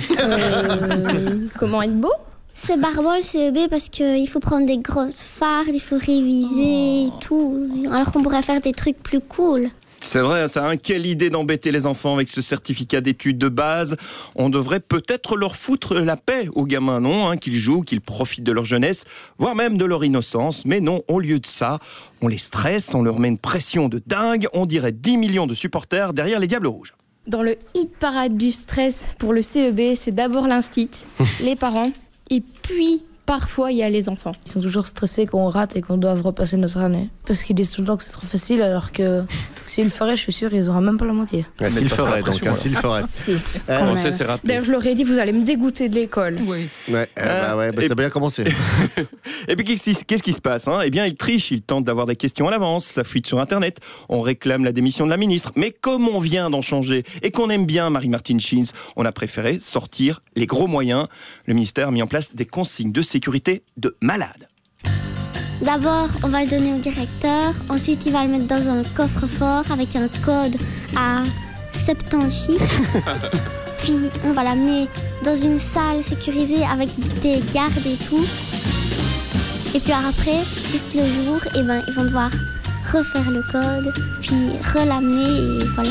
Euh, comment être beau? C'est barbant le C E B parce qu'il faut prendre des grosses fardes, il faut réviser et tout. Alors qu'on pourrait faire des trucs plus cool. C'est vrai, ça, hein, quelle idée d'embêter les enfants avec ce certificat d'études de base. On devrait peut-être leur foutre la paix aux gamins, non, hein, qu'ils jouent, qu'ils profitent de leur jeunesse, voire même de leur innocence. Mais non, au lieu de ça, on les stresse, on leur met une pression de dingue. On dirait dix millions de supporters derrière les Diables Rouges. Dans le hit parade du stress pour le C E B, c'est d'abord l'instit, les parents, et puis parfois il y a les enfants. Ils sont toujours stressés qu'on rate et qu'on doit repasser notre année. Parce qu'ils disent tout le temps que c'est trop facile, alors que s'ils le feraient, je suis sûr, ils n'auraient même pas la moitié. Ouais, s'il ferait, donc, hein, s'il ferait. Si. Euh, Quand On même. sait, c'est raté. D'ailleurs, je leur ai dit, vous allez me dégoûter de l'école. Oui. Ouais, euh, bah ouais, bah, et- ça a bien commencé. Et puis qu'est-ce qui, qu'est-ce qui se passe, hein? Eh bien, ils trichent, ils tentent d'avoir des questions à l'avance, ça fuite sur Internet, on réclame la démission de la ministre. Mais comme on vient d'en changer et qu'on aime bien Marie-Martine Schins, on a préféré sortir les gros moyens. Le ministère a mis en place des consignes de sécurité de malade. D'abord, on va le donner au directeur. Ensuite, il va le mettre dans un coffre-fort avec un code à soixante-dix chiffres. Puis, on va l'amener dans une salle sécurisée avec des gardes et tout. Et puis après, juste le jour, eh ben, ils vont devoir refaire le code, puis rel'amener et voilà.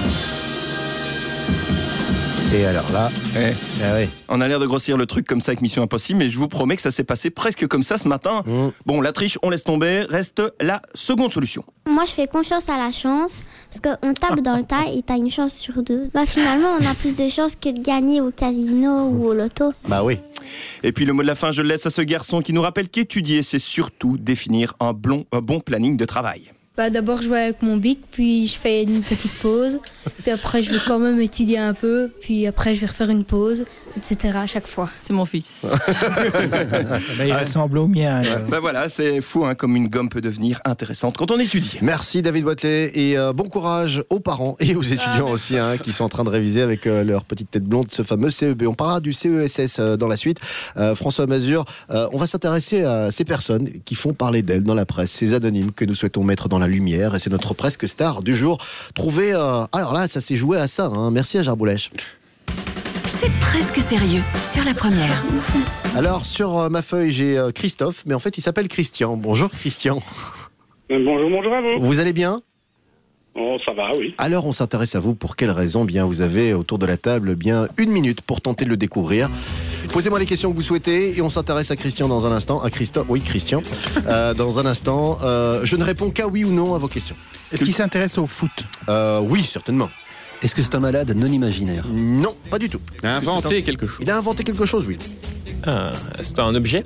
Et alors là, Eh. ah ouais. On a l'air de grossir le truc comme ça avec Mission Impossible, mais je vous promets que ça s'est passé presque comme ça ce matin. Mmh. Bon, la triche, on laisse tomber, reste la seconde solution. Moi, je fais confiance à la chance, parce qu'on tape dans le tas et t'as une chance sur deux. Bah, finalement, on a plus de chances que de gagner au casino ou au loto. Bah oui. Et puis le mot de la fin, je le laisse à ce garçon qui nous rappelle qu'étudier, c'est surtout définir un bon, un bon planning de travail. Bah, d'abord, je vais avec mon bic, puis je fais une petite pause. Puis après, je vais quand même étudier un peu. Puis après, je vais refaire une pause, et cetera à chaque fois. C'est mon fils. Bah, il ressemble au mien. alors. Ben voilà, c'est fou hein, comme une gomme peut devenir intéressante quand on étudie. Merci David Watley et euh, bon courage aux parents et aux étudiants aussi hein, qui sont en train de réviser avec euh, leur petite tête blonde ce fameux C E B. On parlera du C E S S euh, dans la suite. Euh, François Mazur, euh, on va s'intéresser à ces personnes qui font parler d'elles dans la presse, ces anonymes que nous souhaitons mettre dans la lumière et c'est notre presque star du jour. Trouvé, euh, alors là ça s'est joué à ça. Hein. Merci à Jarboulèche. C'est presque sérieux sur la première. Alors sur euh, ma feuille j'ai euh, Christophe, mais en fait il s'appelle Christian. Bonjour Christian. Bonjour, bonjour à vous. Vous allez bien ? Oh, ça va, oui. Alors on s'intéresse à vous pour quelle raison ? Bien, vous avez autour de la table bien une minute pour tenter de le découvrir. Posez-moi les questions que vous souhaitez et on s'intéresse à Christian dans un instant. À Christophe, oui, Christian. Euh, dans un instant, euh, je ne réponds qu'à oui ou non à vos questions. Est-ce qu'il s'intéresse au foot? euh, Oui, certainement. Est-ce que c'est un malade non imaginaire? Non, pas du tout. Il a inventé un... quelque chose. Il a inventé quelque chose, oui. Ah, c'est un objet?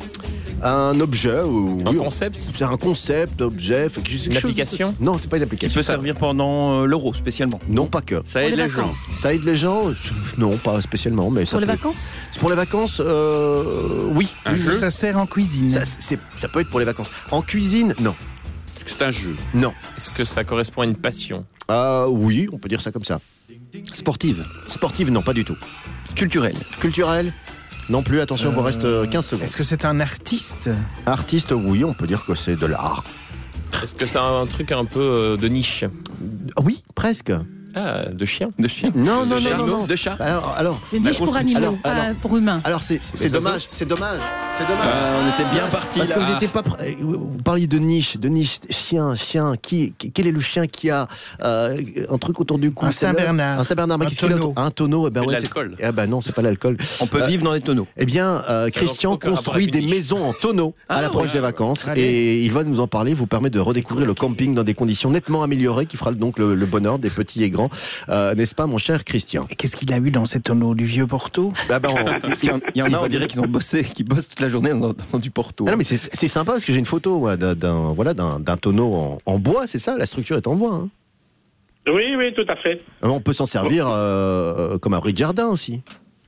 Un objet ou Un oui, concept? C'est un concept, objet. Fait que je sais Une quelque chose application? de... Non, c'est pas une Qui application. peut servir pendant euh, l'euro spécialement? Non, pas que. Ça aide les gens. Ça aide les gens? Non, pas spécialement. Mais C'est ça pour les peut- vacances? C'est pour les vacances, euh, oui. Un Est-ce que jeu ça sert en cuisine? Ça, c'est- ça peut être pour les vacances. En cuisine, non. Est-ce que c'est un jeu? Non. Est-ce que ça correspond à une passion? Euh, oui, on peut dire ça comme ça. Sportive? Sportive, non, pas du tout. Culturel? Culturel? Non plus, attention, il vous reste euh, quinze secondes. Est-ce que c'est un artiste? Artiste, oui, on peut dire que c'est de l'art. Est-ce que c'est un truc un peu euh, de niche? Oui, presque. Ah, de chien? De chien? Non, De non, non, animaux? non, non. De chat? Alors, alors, Des niches pour animaux, alors, pas alors, pour humains. alors c'est, c'est, c'est Les oiseaux? dommage, c'est dommage, c'est dommage. Ah, on était bien partis Parce là. que vous n'étiez pas prêts. Vous parliez de niche, de niche, chien, chien. Qui, qui- quel est le chien qui a euh, un truc autour du cou? Un C'est le- Saint-Bernard. Un Saint-Bernard. Mais Un qu'est-ce qu'il a tonneau. autour? Un tonneau. Eh ben C'est de ouais, c'est- l'alcool. Eh ben non, c'est pas l'alcool. On peut Euh, vivre dans les tonneaux. Eh bien, euh, Ça Christian n'a aucun rapport construit avec des une niche. maisons en tonneaux à Ah, l'approche ouais, des ouais. vacances Allez. et il va nous en parler, vous permet de redécouvrir le camping dans des conditions nettement améliorées qui fera donc le, le bonheur des petits et grands. Euh, n'est-ce pas, mon cher Christian? Et qu'est-ce qu'il a eu dans ces tonneaux? Du vieux Porto? Bah, bah, on- Parce qu'il y en- il y en a, on dirait qu'ils ont bossé, qu'ils bossent toute la journée dans, dans du Porto. Ah non, mais c'est, c'est sympa parce que j'ai une photo ouais, d'un, d'un- voilà, d'un, d'un tonneau en, en bois, c'est ça? La structure est en bois. Hein. Oui, oui, tout à fait. On peut s'en servir euh, comme abri de jardin aussi.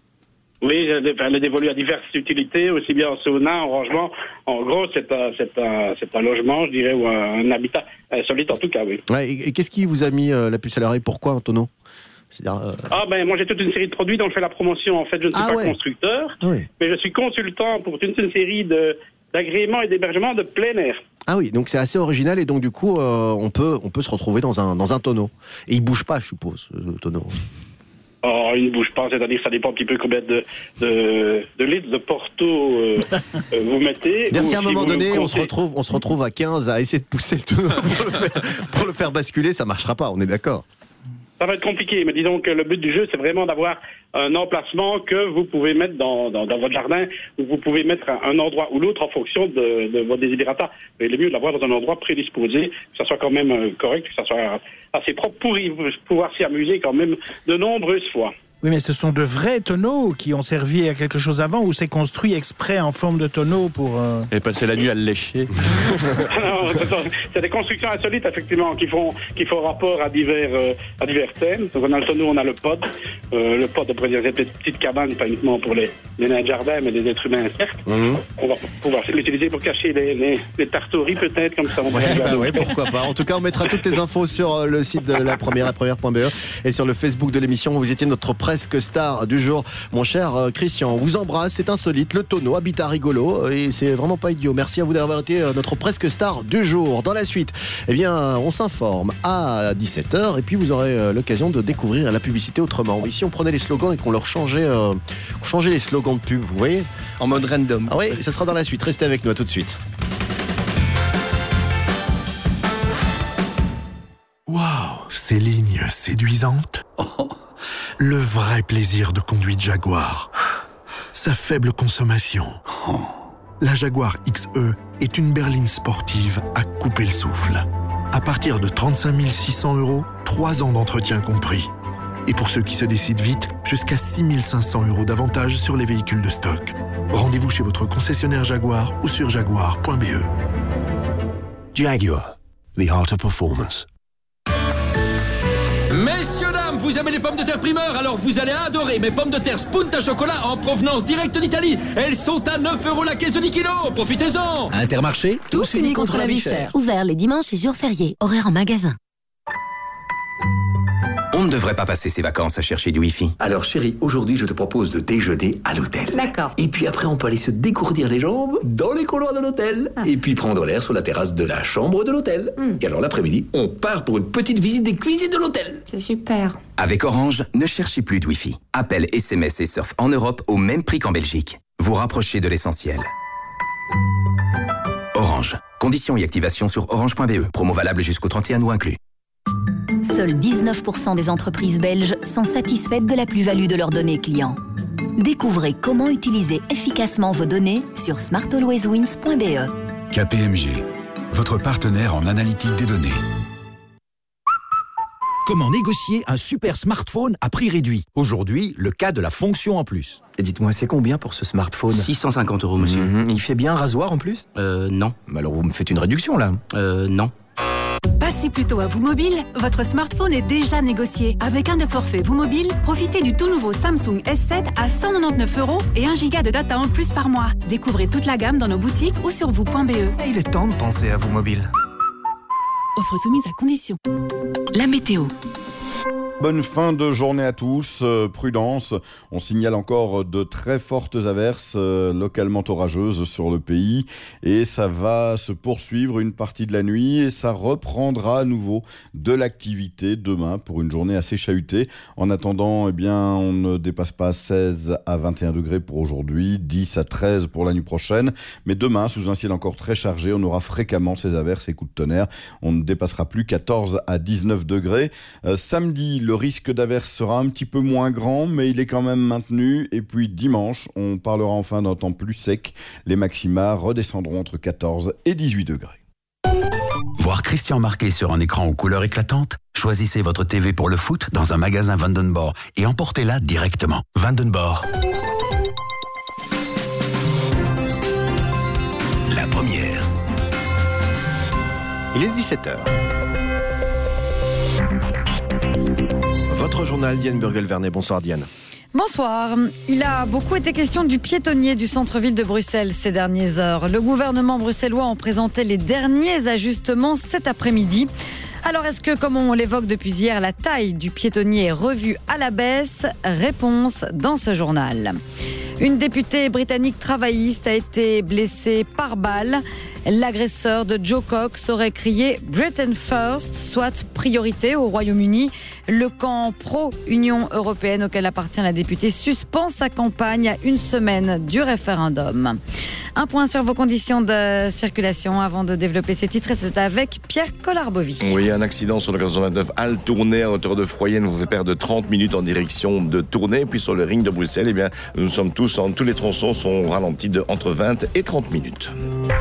Oui, elle est- elle est dévolue à diverses utilités, aussi bien en sauna, en rangement. En gros, c'est un, c'est un, c'est un logement, je dirais, ou un, un habitat insolite en tout cas, oui. Ouais, et, et qu'est-ce qui vous a mis euh, la puce à l'oreille? Pourquoi un tonneau? C'est-à-dire, euh, Ah ben, moi j'ai toute une série de produits dont je fais la promotion. En fait, je ne suis Ah pas ouais. constructeur, oui. mais je suis consultant pour toute une série de d'agréments et d'hébergements de plein air. Ah oui, donc c'est assez original et donc du coup, euh, on, peut, on peut se retrouver dans un, dans un tonneau. Et il bouge pas, je suppose, le tonneau. Oh, il ne bouge pas, c'est-à-dire ça dépend un petit peu combien de, de, de litres de Porto euh, euh, vous mettez. Bien ou si à un si moment vous donné, le on se, comptez. retrouve, on se retrouve à quinze à essayer de pousser le tonneau pour le faire, pour le faire basculer, ça marchera pas, on est d'accord. Ça va être compliqué, mais disons que le but du jeu, c'est vraiment d'avoir un emplacement que vous pouvez mettre dans, dans, dans votre jardin, où vous pouvez mettre un, un endroit ou l'autre en fonction de, de votre desiderata. Mais il est mieux de l'avoir dans un endroit prédisposé, que ça soit quand même euh, correct, que ça soit assez propre pour y, pouvoir s'y amuser quand même de nombreuses fois. Oui, mais ce sont de vrais tonneaux qui ont servi à quelque chose avant ou c'est construit exprès en forme de tonneau pour... euh, Et passer la nuit à le lécher. Non, c'est ça. C'est des constructions insolites, effectivement, qui font, qui font rapport à divers, euh, à divers thèmes. Donc, on a le tonneau, on a le pod. Euh, le pod, on pourrait dire, c'est une petite cabane, pas uniquement pour les, les nains de jardin, mais les êtres humains, certes. Mmh. On va pouvoir l'utiliser pour cacher les, les, les tartories, peut-être, comme ça. On Ouais, pourrait bah regarder. ouais, pourquoi pas. En tout cas, on mettra toutes les infos sur euh, le site de la première, la première point b e et sur le Facebook de l'émission. Vous étiez notre presque star du jour, mon cher euh, Christian. On vous embrasse, c'est insolite, le tonneau, habitat rigolo, euh, et c'est vraiment pas idiot. Merci à vous d'avoir été euh, notre presque star du jour. Dans la suite, eh bien, on s'informe à dix-sept heures et puis vous aurez euh, l'occasion de découvrir la publicité autrement. Ici, on prenait les slogans et qu'on leur changeait, euh, qu'on changeait les slogans de pub, vous voyez? En mode random. Ah oui, ça sera dans la suite. Restez avec nous, à tout de suite. Waouh, ces lignes séduisantes. Oh, le vrai plaisir de conduite Jaguar. Sa faible consommation. La Jaguar X E est une berline sportive à couper le souffle. À partir de trente-cinq mille six cents euros, trois ans d'entretien compris. Et pour ceux qui se décident vite, jusqu'à six mille cinq cents euros d'avantages sur les véhicules de stock. Rendez-vous chez votre concessionnaire Jaguar ou sur jaguar point b e. Jaguar, the art of performance. Messieurs, dames, vous aimez les pommes de terre primeur, alors vous allez adorer mes pommes de terre Spunta Chocolat en provenance directe d'Italie. Elles sont à neuf euros la caisse de dix kilos, profitez-en. Intermarché, tous unis contre la vie chère. Ouvert les dimanches et jours fériés. Horaire en magasin. On ne devrait pas passer ses vacances à chercher du Wi-Fi. Alors chérie, aujourd'hui je te propose de déjeuner à l'hôtel. D'accord. Et puis après on peut aller se dégourdir les jambes dans les couloirs de l'hôtel. Ah. Et puis prendre l'air sur la terrasse de la chambre de l'hôtel. Mm. Et alors l'après-midi, on part pour une petite visite des cuisines de l'hôtel. C'est super. Avec Orange, ne cherchez plus de Wi-Fi. Appel, S M S et surf en Europe au même prix qu'en Belgique. Vous rapprochez de l'essentiel. Orange. Conditions et activation sur orange point b e. Promo valable jusqu'au trente et un août inclus. Seuls dix-neuf pour cent des entreprises belges sont satisfaites de la plus-value de leurs données clients. Découvrez comment utiliser efficacement vos données sur smart always wins point b e. K P M G, votre partenaire en analytique des données. Comment négocier un super smartphone à prix réduit? Aujourd'hui, le cas de la fonction en plus. Et dites-moi, c'est combien pour ce smartphone? six cent cinquante euros, monsieur. Mmh, il fait bien rasoir en plus? Euh, non. Mais alors vous me faites une réduction là? Euh, non. Passez plutôt à Vous Mobile, votre smartphone est déjà négocié. Avec un de forfait Vous Mobile, profitez du tout nouveau Samsung S sept à cent quatre-vingt-dix-neuf euros et un giga de data en plus par mois. Découvrez toute la gamme dans nos boutiques ou sur vous point b e. Il est temps de penser à Vous Mobile. Offre soumise à condition. La météo. Bonne fin de journée à tous, euh, prudence, on signale encore de très fortes averses euh, localement orageuses sur le pays et ça va se poursuivre une partie de la nuit et ça reprendra à nouveau de l'activité demain pour une journée assez chahutée. En attendant, eh bien, on ne dépasse pas seize à vingt et un degrés pour aujourd'hui, dix à treize pour la nuit prochaine, mais demain, sous un ciel encore très chargé, on aura fréquemment ces averses et coups de tonnerre, on ne dépassera plus quatorze à dix-neuf degrés. Euh, samedi, le risque d'averse sera un petit peu moins grand, mais il est quand même maintenu. Et puis dimanche, on parlera enfin d'un temps plus sec. Les maxima redescendront entre quatorze et dix-huit degrés. Voir Christian marqué sur un écran aux couleurs éclatantes? Choisissez votre T V pour le foot dans un magasin Vandenborg et emportez-la directement. Vandenborg. La première. Il est dix-sept heures. Votre journal, Diane Burgel-Vernet. Bonsoir Diane. Bonsoir. Il a beaucoup été question du piétonnier du centre-ville de Bruxelles ces dernières heures. Le gouvernement bruxellois en présentait les derniers ajustements cet après-midi. Alors est-ce que, comme on l'évoque depuis hier, la taille du piétonnier est revue à la baisse? Réponse dans ce journal. Une députée britannique travailliste a été blessée par balle. L'agresseur de Joe Cox aurait crié « Britain First », soit priorité au Royaume-Uni. Le camp pro-Union européenne auquel appartient la députée suspend sa campagne à une semaine du référendum. Un point sur vos conditions de circulation avant de développer ces titres, c'est avec Pierre Collard-Bovy. Oui, un accident sur le quatre cent vingt-neuf Halle Tournai à hauteur de Froyenne vous fait perdre trente minutes en direction de Tournai. Puis sur le ring de Bruxelles, eh bien, nous sommes tous, en, tous les tronçons sont ralentis de entre vingt et trente minutes.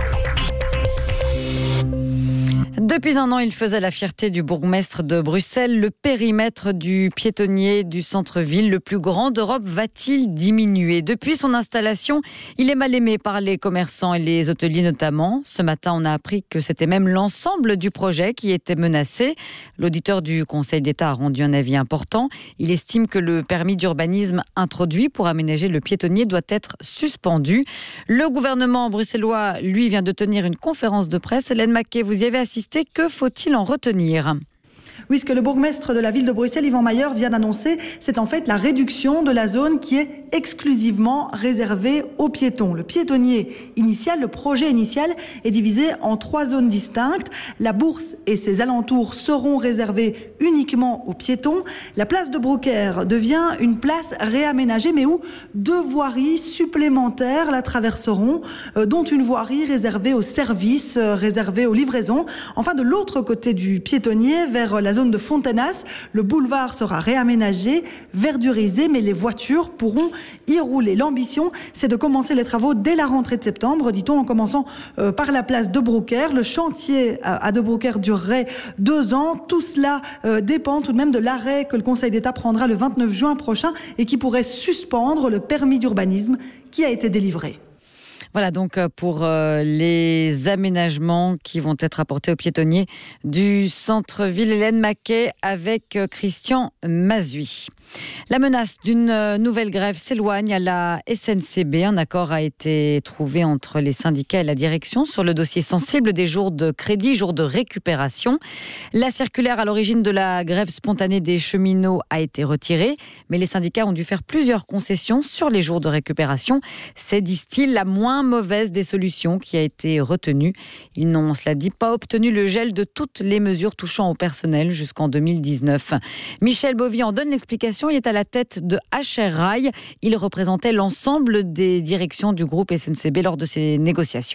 Depuis un an, il faisait la fierté du bourgmestre de Bruxelles. Le périmètre du piétonnier du centre-ville, le plus grand d'Europe, va-t-il diminuer? Depuis son installation, il est mal aimé par les commerçants et les hôteliers notamment. Ce matin, on a appris que c'était même l'ensemble du projet qui était menacé. L'auditeur du Conseil d'État a rendu un avis important. Il estime que le permis d'urbanisme introduit pour aménager le piétonnier doit être suspendu. Le gouvernement bruxellois, lui, vient de tenir une conférence de presse. Hélène Maquet, vous y avez assisté. Que faut-il en retenir ? Oui, ce que le bourgmestre de la ville de Bruxelles, Yvan Mayer, vient d'annoncer, c'est en fait la réduction de la zone qui est exclusivement réservée aux piétons. Le piétonnier initial, le projet initial, est divisé en trois zones distinctes. La Bourse et ses alentours seront réservés uniquement aux piétons. La place de Brocaire devient une place réaménagée, mais où deux voiries supplémentaires la traverseront, euh, dont une voirie réservée aux services, euh, réservée aux livraisons. Enfin, de l'autre côté du piétonnier, vers la zone de Fontenas, le boulevard sera réaménagé, verdurisé, mais les voitures pourront y rouler. L'ambition, c'est de commencer les travaux dès la rentrée de septembre, dit-on, en commençant euh, par la place de Brocaire. Le chantier à, à de Brocaire durerait deux ans. Tout cela euh, dépend tout de même de l'arrêt que le Conseil d'État prendra le vingt-neuf juin prochain et qui pourrait suspendre le permis d'urbanisme qui a été délivré. Voilà donc pour euh, les aménagements qui vont être apportés aux piétonniers du centre-ville. Hélène Maquet avec euh, Christian Mazui. La menace d'une euh, nouvelle grève s'éloigne à la S N C B. Un accord a été trouvé entre les syndicats et la direction sur le dossier sensible des jours de crédit, jours de récupération. La circulaire à l'origine de la grève spontanée des cheminots a été retirée, mais les syndicats ont dû faire plusieurs concessions sur les jours de récupération. C'est, disent-ils, la moins mauvaise des solutions qui a été retenue. Ils n'ont, cela dit, pas obtenu le gel de toutes les mesures touchant au personnel jusqu'en deux mille dix-neuf. Michel Bovy en donne l'explication. Il est à la tête de H R Rail. Il représentait l'ensemble des directions du groupe S N C B lors de ces négociations.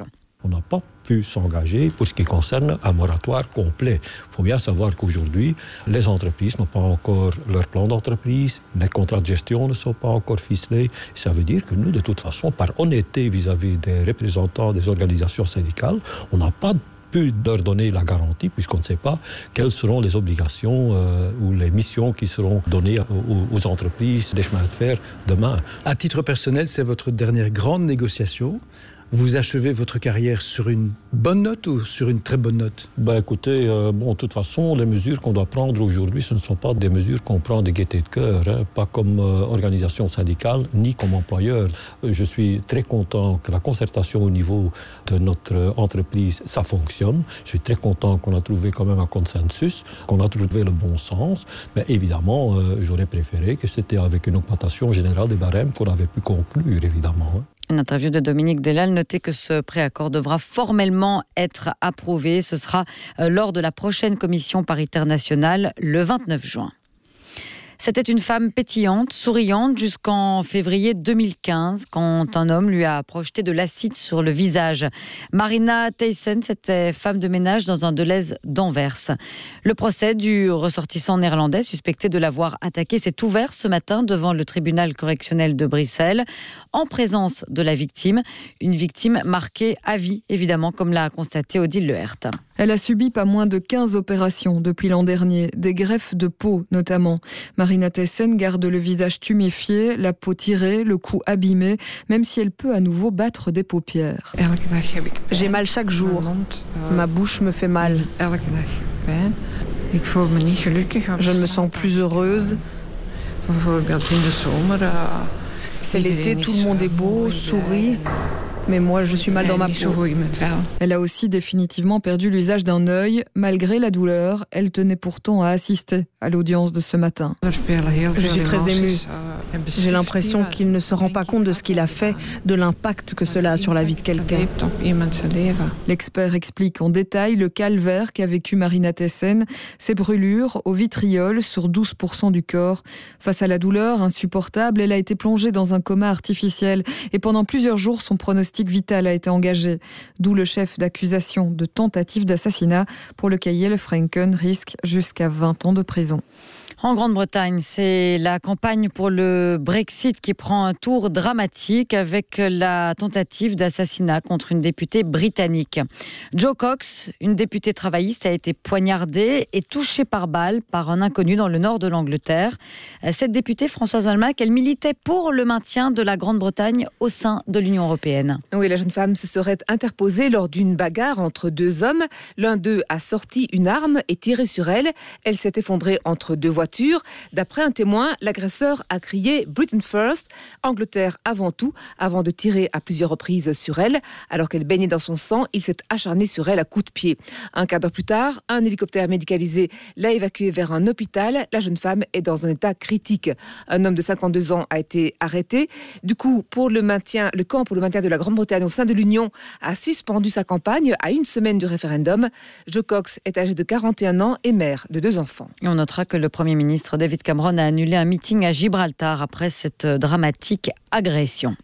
on n'a pas pu s'engager pour ce qui concerne un moratoire complet. Il faut bien savoir qu'aujourd'hui, les entreprises n'ont pas encore leur plan d'entreprise, les contrats de gestion ne sont pas encore ficelés. Ça veut dire que nous, de toute façon, par honnêteté vis-à-vis des représentants des organisations syndicales, on n'a pas pu leur donner la garantie, puisqu'on ne sait pas quelles seront les obligations euh, ou les missions qui seront données aux, aux entreprises des chemins de fer demain. À titre personnel, c'est votre dernière grande négociation. Vous achevez votre carrière sur une bonne note ou sur une très bonne note ? Ben écoutez, euh, bon, de toute façon, les mesures qu'on doit prendre aujourd'hui, ce ne sont pas des mesures qu'on prend de gaieté de cœur, hein, pas comme euh, organisation syndicale, ni comme employeur. Je suis très content que la concertation au niveau de notre entreprise, ça fonctionne. Je suis très content qu'on a trouvé quand même un consensus, qu'on a trouvé le bon sens. Mais évidemment, euh, j'aurais préféré que c'était avec une augmentation générale des barèmes qu'on avait pu conclure, évidemment. Hein. Une interview de Dominique Delal. Notez que ce préaccord devra formellement être approuvé. Ce sera lors de la prochaine commission paritaire nationale le vingt-neuf juin. C'était une femme pétillante, souriante jusqu'en février deux mille quinze, quand un homme lui a projeté de l'acide sur le visage. Marina Thijssen, c'était femme de ménage dans un Delhaize d'Anvers. Le procès du ressortissant néerlandais suspecté de l'avoir attaqué s'est ouvert ce matin devant le tribunal correctionnel de Bruxelles, en présence de la victime. Une victime marquée à vie, évidemment, comme l'a constaté Odile Lehert. Elle a subi pas moins de quinze opérations depuis l'an dernier, des greffes de peau notamment. Marina Thijssen garde le visage tuméfié, la peau tirée, le cou abîmé, même si elle peut à nouveau battre des paupières. J'ai mal chaque jour. Ma bouche me fait mal. Je ne me sens plus heureuse. C'est l'été, tout le monde est beau, sourit. Mais moi, je suis mal dans ma peau. Elle a aussi définitivement perdu l'usage d'un œil. Malgré la douleur, elle tenait pourtant à assister à l'audience de ce matin. Je suis très émue. J'ai l'impression qu'il ne se rend pas compte de ce qu'il a fait, de l'impact que cela a sur la vie de quelqu'un. L'expert explique en détail le calvaire qu'a vécu Marina Thijssen, ses brûlures au vitriol sur douze pour cent du corps. Face à la douleur insupportable, elle a été plongée dans un coma artificiel et pendant plusieurs jours, son pronostic vital a été engagé. D'où le chef d'accusation de tentative d'assassinat pour lequel Jelle Franken risque jusqu'à vingt ans de prison. En Grande-Bretagne, c'est la campagne pour le Brexit qui prend un tour dramatique avec la tentative d'assassinat contre une députée britannique. Jo Cox, une députée travailliste, a été poignardée et touchée par balle par un inconnu dans le nord de l'Angleterre. Cette députée, Françoise Malmac, elle militait pour le maintien de la Grande-Bretagne au sein de l'Union européenne. Oui, la jeune femme se serait interposée lors d'une bagarre entre deux hommes. L'un d'eux a sorti une arme et tiré sur elle. Elle s'est effondrée entre deux voitures. D'après un témoin, l'agresseur a crié « Britain first », Angleterre avant tout, avant de tirer à plusieurs reprises sur elle. Alors qu'elle baignait dans son sang, il s'est acharné sur elle à coups de pied. Un quart d'heure plus tard, un hélicoptère médicalisé l'a évacuée vers un hôpital. La jeune femme est dans un état critique. Un homme de cinquante-deux ans a été arrêté. Du coup, pour le maintien, le camp pour le maintien de la Grande-Bretagne au sein de l'Union a suspendu sa campagne à une semaine du référendum. Jo Cox est âgé de quarante et un ans et mère de deux enfants. Et on notera que le Premier ministre Le ministre David Cameron a annulé un meeting à Gibraltar après cette dramatique agression.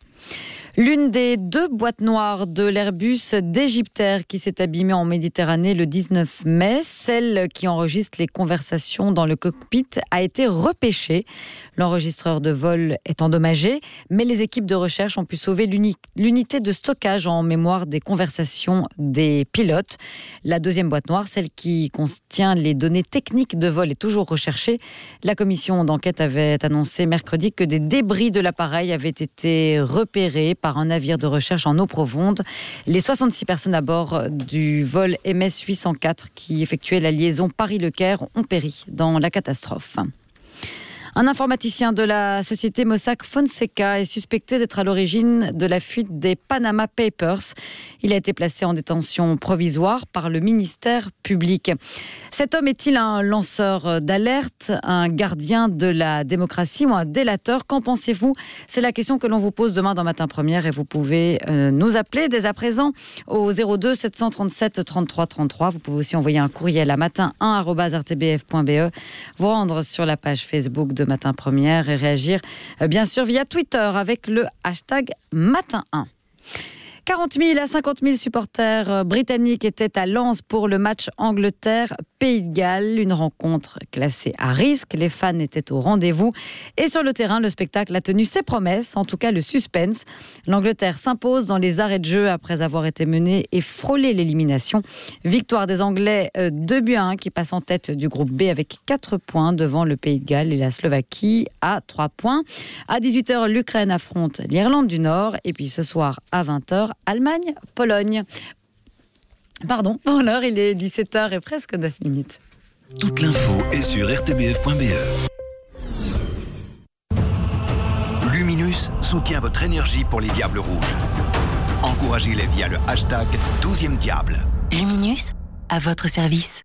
L'une des deux boîtes noires de l'Airbus d'Égyptair qui s'est abîmée en Méditerranée le dix-neuf mai, celle qui enregistre les conversations dans le cockpit, a été repêchée. L'enregistreur de vol est endommagé, mais les équipes de recherche ont pu sauver l'uni- l'unité de stockage en mémoire des conversations des pilotes. La deuxième boîte noire, celle qui contient les données techniques de vol, est toujours recherchée. La commission d'enquête avait annoncé mercredi que des débris de l'appareil avaient été repérés par un navire de recherche en eau profonde. Les soixante-six personnes à bord du vol M S huit cent quatre qui effectuait la liaison Paris-Le Caire ont péri dans la catastrophe. Un informaticien de la société Mossack Fonseca est suspecté d'être à l'origine de la fuite des Panama Papers. Il a été placé en détention provisoire par le ministère public. Cet homme est-il un lanceur d'alerte, un gardien de la démocratie ou un délateur ? Qu'en pensez-vous ? C'est la question que l'on vous pose demain dans Matin Première et vous pouvez euh, nous appeler dès à présent au zéro deux sept cent trente-sept trente-trois trente-trois. Vous pouvez aussi envoyer un courriel à matin un arobase r t b f point b e, vous rendre sur la page Facebook de Matin Première et réagir euh, bien sûr via Twitter avec le hashtag Matin un. quarante mille à cinquante mille supporters britanniques étaient à Lens pour le match Angleterre-Pays de Galles. Une rencontre classée à risque. Les fans étaient au rendez-vous. Et sur le terrain, le spectacle a tenu ses promesses, en tout cas le suspense. L'Angleterre s'impose dans les arrêts de jeu après avoir été menée et frôlé l'élimination. Victoire des Anglais deux buts à un qui passe en tête du groupe B avec quatre points devant le Pays de Galles et la Slovaquie à trois points. À dix-huit heures, l'Ukraine affronte l'Irlande du Nord. Et puis ce soir, à vingt heures, Allemagne-Pologne. Pardon, pour l'heure, il est dix-sept heures et presque neuf minutes. Toute l'info est sur r t b f point b e. Luminus soutient votre énergie pour les Diables Rouges. Encouragez-les via le hashtag douzième Diable. Luminus, à votre service.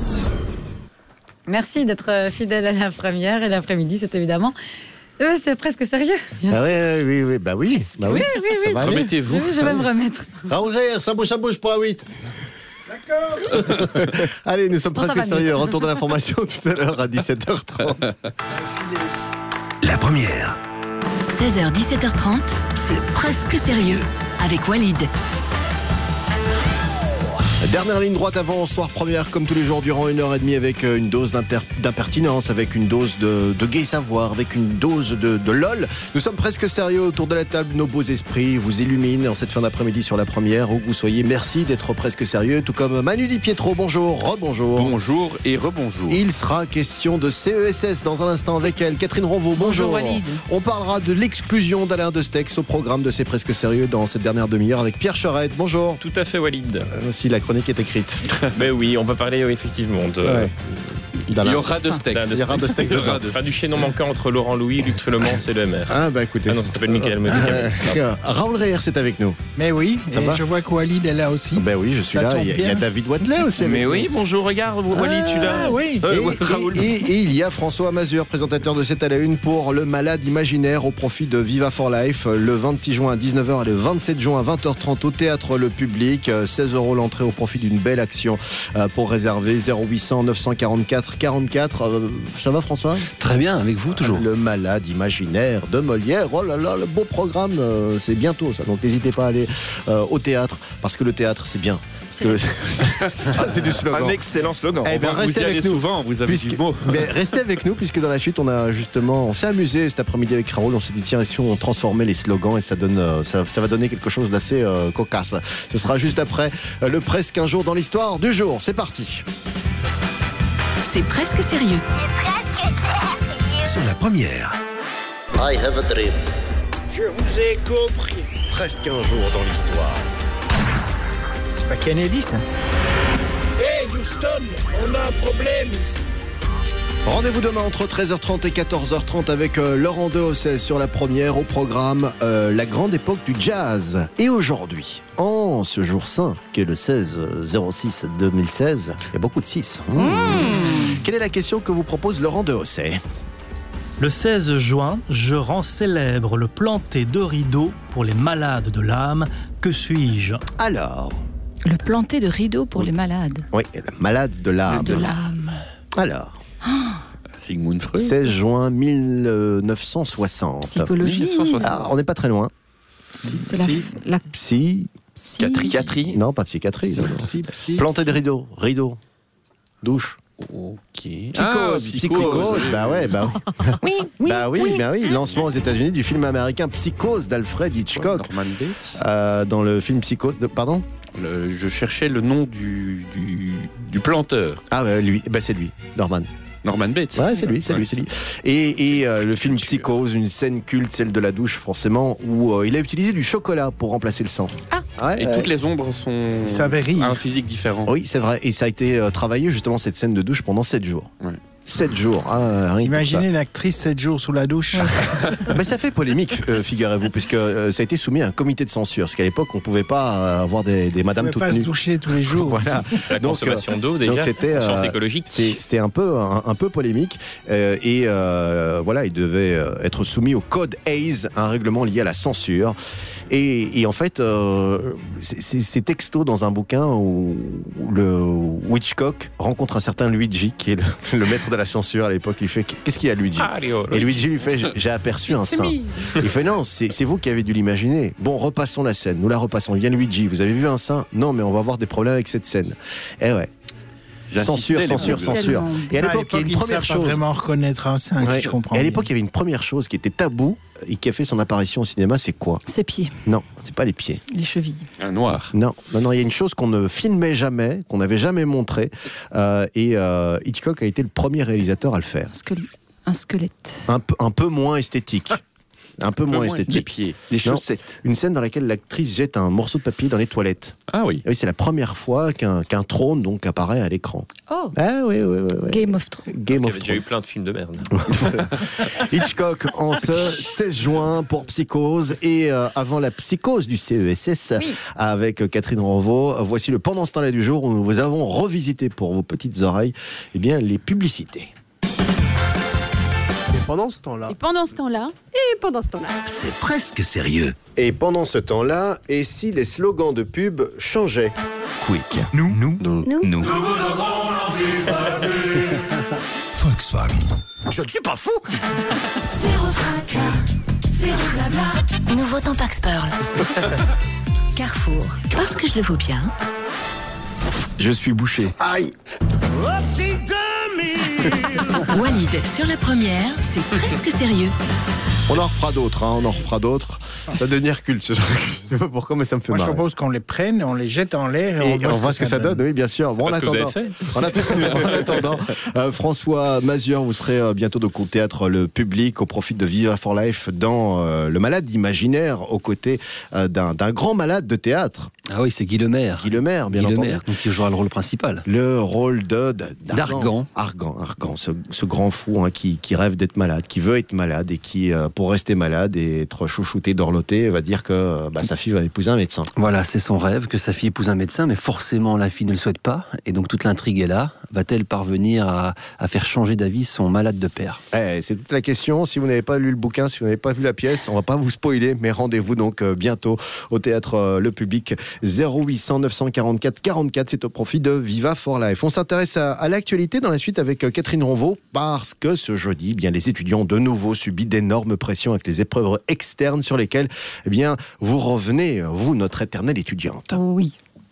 Merci d'être fidèle à la première. Et l'après-midi, c'est évidemment... Euh, c'est presque sérieux. Ah oui, oui, oui, bah oui. Bah oui, oui, oui. oui. Remettez-vous. Je vais me remettre. Raoul Rire, ça bouge à bouge pour la huit. D'accord. Allez, nous sommes Bon, presque sérieux. mieux. Retour de l'information tout à l'heure à dix-sept heures trente. La première. seize heures dix-sept heures trente, c'est presque sérieux avec Walid. Dernière ligne droite avant Soir Première, comme tous les jours, durant une heure et demie, avec une dose d'impertinence, avec une dose de, de gay savoir, avec une dose de, de lol. Nous sommes presque sérieux autour de la table. Nos beaux esprits vous illuminent en cette fin d'après-midi sur la première, où que vous soyez. Merci d'être presque sérieux, tout comme Manu Di Pietro. Bonjour, rebonjour. Bonjour et rebonjour. Il sera question de C E S S dans un instant avec elle. Catherine Ronvaux, bonjour. Bonjour Walid. On parlera de l'exclusion d'Alain Destex au programme de C'est presque sérieux dans cette dernière demi-heure avec Pierre Charette. Bonjour. Tout à fait Walid. Euh, si la chronique est écrite. Mais oui, on va parler euh, effectivement de... Ouais. Il y aura de steaks. Il y aura de steaks. Enfin, du chaînon manquant entre Laurent Louis, Luc Trelemans et le M R. Ah bah écoutez. Ah non, ça s'appelle Michael Almodi. Euh, Raoul Reher, c'est avec nous. Mais oui, Ça et va je vois que Walid est là aussi. Ben oui, je suis Ça là. tombe Il y, a, il y a bien. David Watley aussi. avec Mais nous. oui, bonjour, regarde, Walid, tu l'as. Ah oui. Euh, Et, ouais, Raoul. et- et- et il y a François Mazur, présentateur de C'est à la Une pour Le Malade Imaginaire au profit de Viva for Life, le vingt-six juin à dix-neuf heures et le vingt-sept juin à vingt heures trente au Théâtre Le Public. seize euros l'entrée au profit d'une belle action euh, pour réserver zéro huit cent neuf cent quarante-quatre quarante-quatre. Euh, ça va François ? Très bien, avec vous toujours. Le Malade Imaginaire de Molière. Oh là là, le beau programme, euh, c'est bientôt ça. Donc n'hésitez pas à aller euh, au théâtre, parce que le théâtre c'est bien. Parce que- ça c'est du slogan. Un excellent slogan. Eh On ben, va- vous restez y allez avec nous. souvent, vous avez Puisque- du mot. Mais restez avec nous, puisque dans la suite, on a justement, on s'est amusé cet après-midi avec Raoul. On s'est dit, tiens, si on transformait les slogans et ça donne, euh, ça, ça va donner quelque chose d'assez euh, cocasse. Ce sera juste après euh, le presque un jour dans l'histoire du jour. C'est parti. C'est presque sérieux. C'est la première. I have a dream. Je vous ai compris. Presque un jour dans l'histoire. C'est pas Kennedy ça? Hey Houston, on a un problème ici. Rendez-vous demain entre treize heures trente et quatorze heures trente avec euh, Laurent Dehausset sur la première au programme euh, La grande époque du jazz. Et aujourd'hui, en ce jour saint, qui est le seize zéro six deux mille seize, il y a beaucoup de six. Mmh. Quelle est la question que vous propose Laurent Dehausset ? Le seize juin, je rends célèbre le planter de rideaux pour les malades de l'âme. Que suis-je? Alors, Le planter de rideaux pour les malades. oui, malade de l'âme. De l'âme. Alors, Sigmund Freud. seize juin mille neuf cent soixante. Psychologie. mille neuf cent soixante. Ah, on n'est pas très loin. C'est la, Si. la Psy. Psychiatrie. Non, pas psychiatrie. Si, non. si, si, Planter si. des rideaux. Rideaux. Douche. Ok. Psychose, Ah, psychose, bah ouais, bah oui. oui, bah oui, bah oui. Lancement aux États-Unis du film américain Psychose d'Alfred Hitchcock. Norman Bates. Euh, dans le film Psychose. de- Pardon Le- je cherchais le nom du, du, du planteur. Ah, bah, lui, bah, c'est lui, Norman. Norman Bates. Ouais, c'est lui, c'est lui, c'est lui. Et, et euh, le film Psychose, une scène culte, celle de la douche, forcément, où euh, il a utilisé du chocolat pour remplacer le sang. Ah Et toutes les ombres sont Ça avait ri. à un physique différent. Oui, c'est vrai. Et ça a été euh, travaillé, justement, cette scène de douche pendant sept jours. Ouais. sept jours. Ah, rien que pour Imaginez l'actrice sept jours sous la douche. ça. Mais ça fait polémique, euh, figurez-vous, puisque euh, ça a été soumis à un comité de censure. Parce qu'à l'époque, on ne pouvait pas euh, avoir des, des On madames ne toutes pas se nues. doucher tous les jours. Voilà. La Donc, consommation euh, d'eau, déjà. donc c'était, conscience euh, écologique. C'était c'était un peu, un, un peu polémique. euh, et euh, voilà, il devait euh, être soumis au code A I S, un règlement lié à la censure. Et, et en fait, euh, c'est, c'est, c'est texto dans un bouquin où, où, le, où Hitchcock rencontre un certain Luigi, qui est le, le maître de la censure à l'époque. Il fait, qu'est-ce qu'il y a Luigi? Et Luigi lui fait, j'ai aperçu un sein. Il fait, non, c'est, c'est vous qui avez dû l'imaginer. Bon, repassons la scène, nous la repassons. Il vient Luigi, vous avez vu un sein? Non, mais on va avoir des problèmes avec cette scène. Eh ouais. Censure, censure, censure. Et à l'époque, il y a une première chose. Vraiment reconnaître un sein, ouais. si je comprends. Et à l'époque, il y avait une première chose qui était tabou et qui a fait son apparition au cinéma. C'est quoi? Ses pieds. Non, c'est pas les pieds. Les chevilles. Un noir. Non, non, non. Il y a une chose qu'on ne filmait jamais, qu'on n'avait jamais montrée, euh, et euh, Hitchcock a été le premier réalisateur à le faire. Squel- un squelette. Un peu, un peu moins esthétique. Un peu Un peu moins moins esthétique. les pieds, des Non, chaussettes. Une scène dans laquelle l'actrice jette un morceau de papier dans les toilettes. Ah oui. Et oui, c'est la première fois qu'un, qu'un trône donc apparaît à l'écran. Oh. Ah oui, oui, oui. oui. Game of Thrones. Game Il y of avait déjà eu plein de films de merde. Hitchcock en ce seize juin pour Psychose et euh, avant la psychose du C E S S oui. avec Catherine Renvaux. Voici le pendant ce temps-là du jour où nous vous avons revisité pour vos petites oreilles eh bien, les publicités. Et pendant ce temps-là... Et pendant ce temps-là Et pendant ce temps-là... C'est presque sérieux. Et pendant ce temps-là, et si les slogans de pub changeaient? Quick. Nous, nous, nous, nous. nous. Volkswagen. Je ne suis pas fou. Zéro fracas, zéro blabla. Nouveau Tampax Pearl. Carrefour, parce que je le vaux bien. Je suis bouché. Aïe. Walid, sur la première, c'est presque sérieux. On en refera d'autres, hein, on en refera d'autres. Ça va devenir culte, ce truc. Je sais pas pourquoi, mais ça me fait Moi, marrer. je propose qu'on les prenne, on les jette en l'air Et, et on, on voit ce que, que ça donne. donne. Oui, bien sûr. C'est bon, en pas ce que vous attendant, avez fait. en attendant, en attendant euh, François Mazur, vous serez euh, bientôt donc au théâtre Le Public au profit de Viva for Life dans euh, Le Malade imaginaire, aux côtés euh, d'un, d'un grand malade de théâtre. Ah oui, c'est Guy Lemaire. Guy Lemaire, bien Guy entendu. Lemaire, donc il jouera le rôle principal. Le rôle de, de d'Argan. Argan, Argan, ce, ce grand fou hein, qui, qui rêve d'être malade, qui veut être malade et qui, euh, pour rester malade et être chouchouté, dorloté, va dire que euh, bah, sa fille va épouser un médecin. Voilà, c'est son rêve, que sa fille épouse un médecin, mais forcément la fille ne le souhaite pas, et donc toute l'intrigue est là. Va-t-elle parvenir à, à faire changer d'avis son malade de père? Eh, c'est toute la question. Si vous n'avez pas lu le bouquin, si vous n'avez pas vu la pièce, on va pas vous spoiler, mais rendez-vous donc euh, bientôt au théâtre euh, Le Public. Zéro huit cent neuf cent quarante-quatre quarante-quatre, c'est au profit de Viva for Life. On s'intéresse à, à l'actualité dans la suite avec euh, Catherine Renvaux, parce que ce jeudi, eh bien, les étudiants ont de nouveau subi d'énormes pressions avec les épreuves externes sur lesquelles eh bien, vous revenez, vous, notre éternelle étudiante. Oui.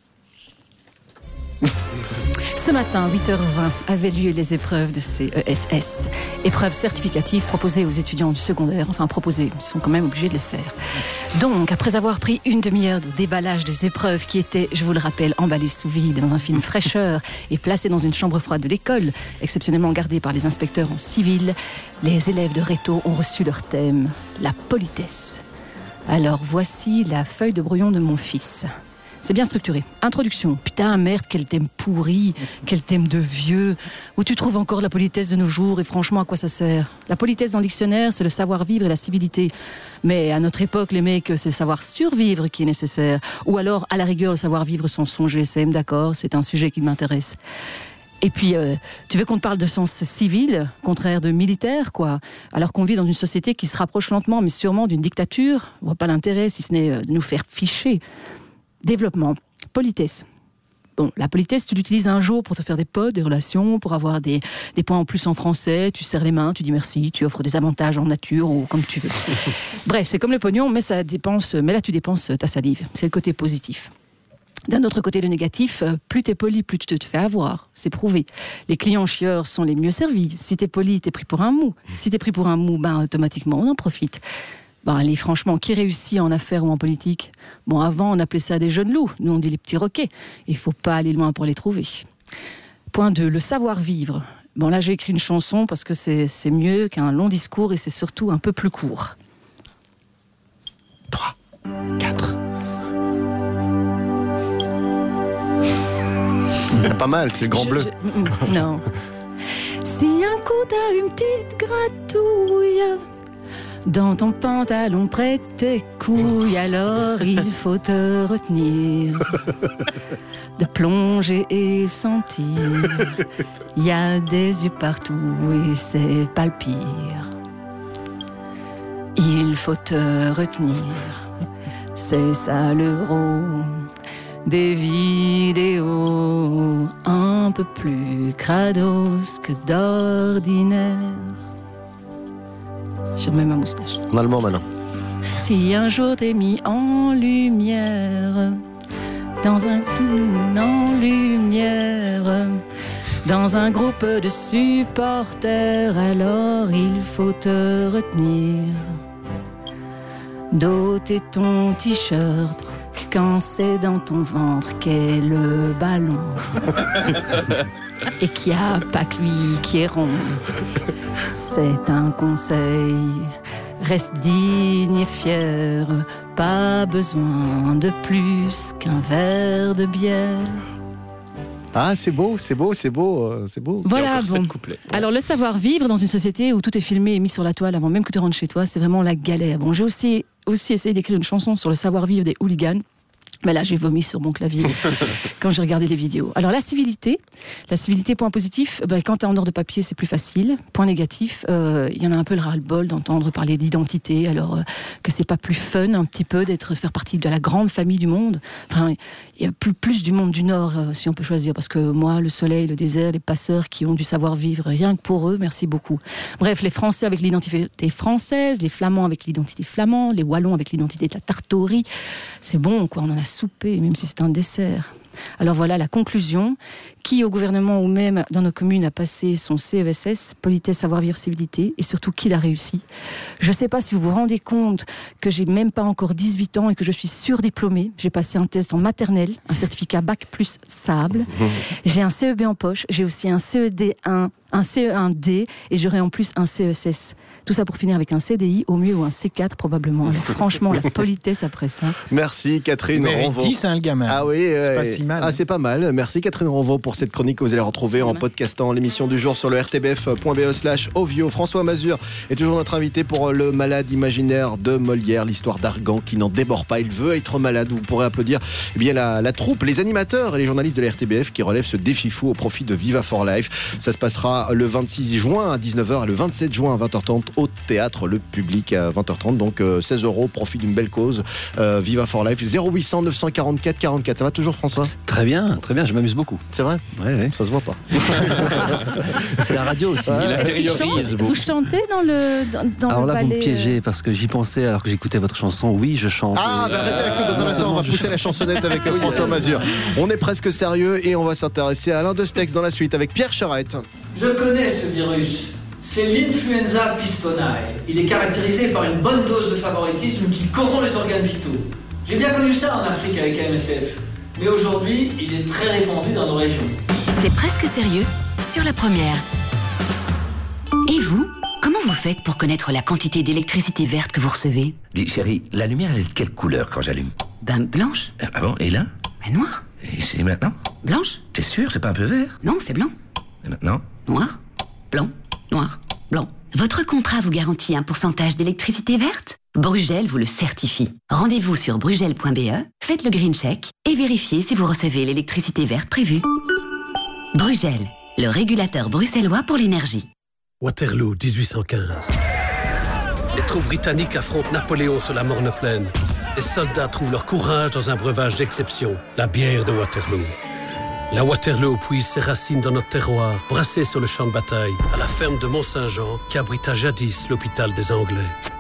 Ce matin, huit heures vingt, avaient lieu les épreuves de C E S S. Épreuves certificatives proposées aux étudiants du secondaire. Enfin, proposées, ils sont quand même obligés de les faire. Donc, après avoir pris une demi-heure de déballage des épreuves qui étaient, je vous le rappelle, emballées sous vide dans un film fraîcheur et placées dans une chambre froide de l'école, exceptionnellement gardée par les inspecteurs en civil, les élèves de Réto ont reçu leur thème, la politesse. Alors, voici la feuille de brouillon de mon fils. C'est bien structuré. Introduction. Putain, merde, quel thème pourri, quel thème de vieux. Où tu trouves encore la politesse de nos jours et franchement, à quoi ça sert? La politesse dans le dictionnaire, c'est le savoir-vivre et la civilité. Mais à notre époque, les mecs, c'est le savoir-survivre qui est nécessaire. Ou alors, à la rigueur, le savoir-vivre sans son G S M, d'accord, c'est un sujet qui m'intéresse. Et puis, euh, tu veux qu'on te parle de sens civil, contraire de militaire, quoi? Alors qu'on vit dans une société qui se rapproche lentement, mais sûrement d'une dictature. On voit pas l'intérêt, si ce n'est de nous faire ficher. Développement, politesse. Bon, la politesse, tu l'utilises un jour pour te faire des potes, des relations, pour avoir des, des points en plus en français, tu serres les mains, tu dis merci, tu offres des avantages en nature ou comme tu veux. Bref, c'est comme le pognon, mais ça dépense, mais là tu dépenses ta salive. C'est le côté positif. D'un autre côté, le négatif, plus t'es poli, plus tu te fais avoir. C'est prouvé. Les clients chieurs sont les mieux servis. Si t'es poli, t'es pris pour un mou. Si t'es pris pour un mou, ben, automatiquement, on en profite. Ben, allez, franchement, qui réussit en affaires ou en politique? Bon, avant, on appelait ça des jeunes loups. Nous, on dit les petits roquets. Il faut pas aller loin pour les trouver. Point deux, le savoir-vivre. Bon, là, j'ai écrit une chanson parce que c'est, c'est mieux qu'un long discours et c'est surtout un peu plus court. trois, quatre. Pas mal, c'est le grand je, bleu. Je, non. Si un coup t'as une petite gratouille dans ton pantalon près de tes couilles, alors il faut te retenir de plonger et sentir. Il y a des yeux partout et c'est pas le pire. Il faut te retenir c'est ça l'euro. Des vidéos un peu plus crados que d'ordinaire. Je remets ma moustache. En allemand maintenant. Si un jour t'es mis en lumière, dans un film en lumière, dans un groupe de supporters, alors il faut te retenir d'ôter ton t-shirt quand c'est dans ton ventre qu'est le ballon. Et qu'il n'y a pas que lui qui est rond. C'est un conseil. Reste digne et fier. Pas besoin de plus qu'un verre de bière. Ah, c'est beau, c'est beau, c'est beau, c'est beau. Voilà, bon. Alors, le savoir-vivre dans une société où tout est filmé et mis sur la toile avant même que tu rentres chez toi, c'est vraiment la galère. Bon, j'ai aussi, aussi essayé d'écrire une chanson sur le savoir-vivre des hooligans. Mais là, j'ai vomi sur mon clavier quand j'ai regardé les vidéos. Alors, la civilité. La civilité, point positif, ben, quand tu es en ordre de papier, c'est plus facile. Point négatif, il euh, y en a un peu le ras-le-bol d'entendre parler d'identité, alors euh, que c'est pas plus fun, un petit peu, d'être faire partie de la grande famille du monde. Enfin, il y a plus, plus du monde du Nord, euh, si on peut choisir, parce que moi, le soleil, le désert, les passeurs qui ont du savoir-vivre, rien que pour eux, merci beaucoup. Bref, les Français avec l'identité française, les Flamands avec l'identité flamande, les Wallons avec l'identité de la tartaurie. C'est bon, quoi, on en a souper, même si c'est un dessert. Alors voilà la conclusion. Qui au gouvernement ou même dans nos communes a passé son C E S S, politesse, savoir-vivre, civilité, et surtout qui l'a réussi? Je ne sais pas si vous vous rendez compte que j'ai même pas encore dix-huit ans et que je suis surdiplômée. J'ai passé un test en maternelle, un certificat bac plus sable. J'ai un C E B en poche, j'ai aussi un C E D un, un C E un D et j'aurai en plus un C E S S. Tout ça pour finir avec un C D I au mieux ou un C quatre probablement. Alors franchement, la politesse après ça. Merci Catherine Ronvaux. C'est un gamin. Ah oui, c'est euh, pas si mal. Ah, c'est pas mal. Merci Catherine Ronvaux pour cette chronique que vous allez retrouver en podcastant l'émission du jour sur le r t b f point b e slash ovio. François Mazur est toujours notre invité pour le malade imaginaire de Molière, l'histoire d'Argan qui n'en déborde pas. Il veut être malade. Vous pourrez applaudir eh bien, la, la troupe, les animateurs et les journalistes de la R T B F qui relèvent ce défi fou au profit de Viva for Life. Ça se passera le vingt-six juin à dix-neuf heures et le vingt-sept juin à vingt heures trente au théâtre Le Public à vingt heures trente. Donc euh, seize euros, profit d'une belle cause. Euh, Viva for Life, zéro huit cent neuf cent quarante-quatre quarante-quatre. Ça va toujours François? Très bien, très bien, je m'amuse beaucoup. C'est vrai? Oui, oui. Ça se voit pas. C'est la radio aussi. Est-ce qu'il chante? Vous chantez dans le dans, dans Alors le là, vous me ballet, piégez parce que j'y pensais alors que j'écoutais votre chanson. Oui, je chante. Ah, bah restez avec nous dans un instant. On va pousser la chansonnette avec François Mazur. On est presque sérieux et on va s'intéresser à Alain Destex dans la suite avec Pierre Charette. Je connais ce virus. C'est l'influenza pisponai. Il est caractérisé par une bonne dose de favoritisme qui corrompt les organes vitaux. J'ai bien connu ça en Afrique avec M S F. Mais aujourd'hui, il est très répandu dans nos régions. C'est presque sérieux sur la première. Et vous, comment vous faites pour connaître la quantité d'électricité verte que vous recevez? Dis chérie, la lumière elle est de quelle couleur quand j'allume? Ben blanche. Ah bon, et là? Ben noire. Et c'est maintenant? Blanche. T'es sûr, c'est pas un peu vert? Non, c'est blanc. Et maintenant? Noir, blanc, noir, blanc. Votre contrat vous garantit un pourcentage d'électricité verte? Brugel vous le certifie. Rendez-vous sur brugel point b e, faites le green check et vérifiez si vous recevez l'électricité verte prévue. Brugel, le régulateur bruxellois pour l'énergie. Waterloo, dix-huit cent quinze. Les troupes britanniques affrontent Napoléon sur la Morne-Plaine. Les soldats trouvent leur courage dans un breuvage d'exception, la bière de Waterloo. La Waterloo puise ses racines dans notre terroir, brassée sur le champ de bataille, à la ferme de Mont-Saint-Jean, qui abrita jadis l'hôpital des Anglais.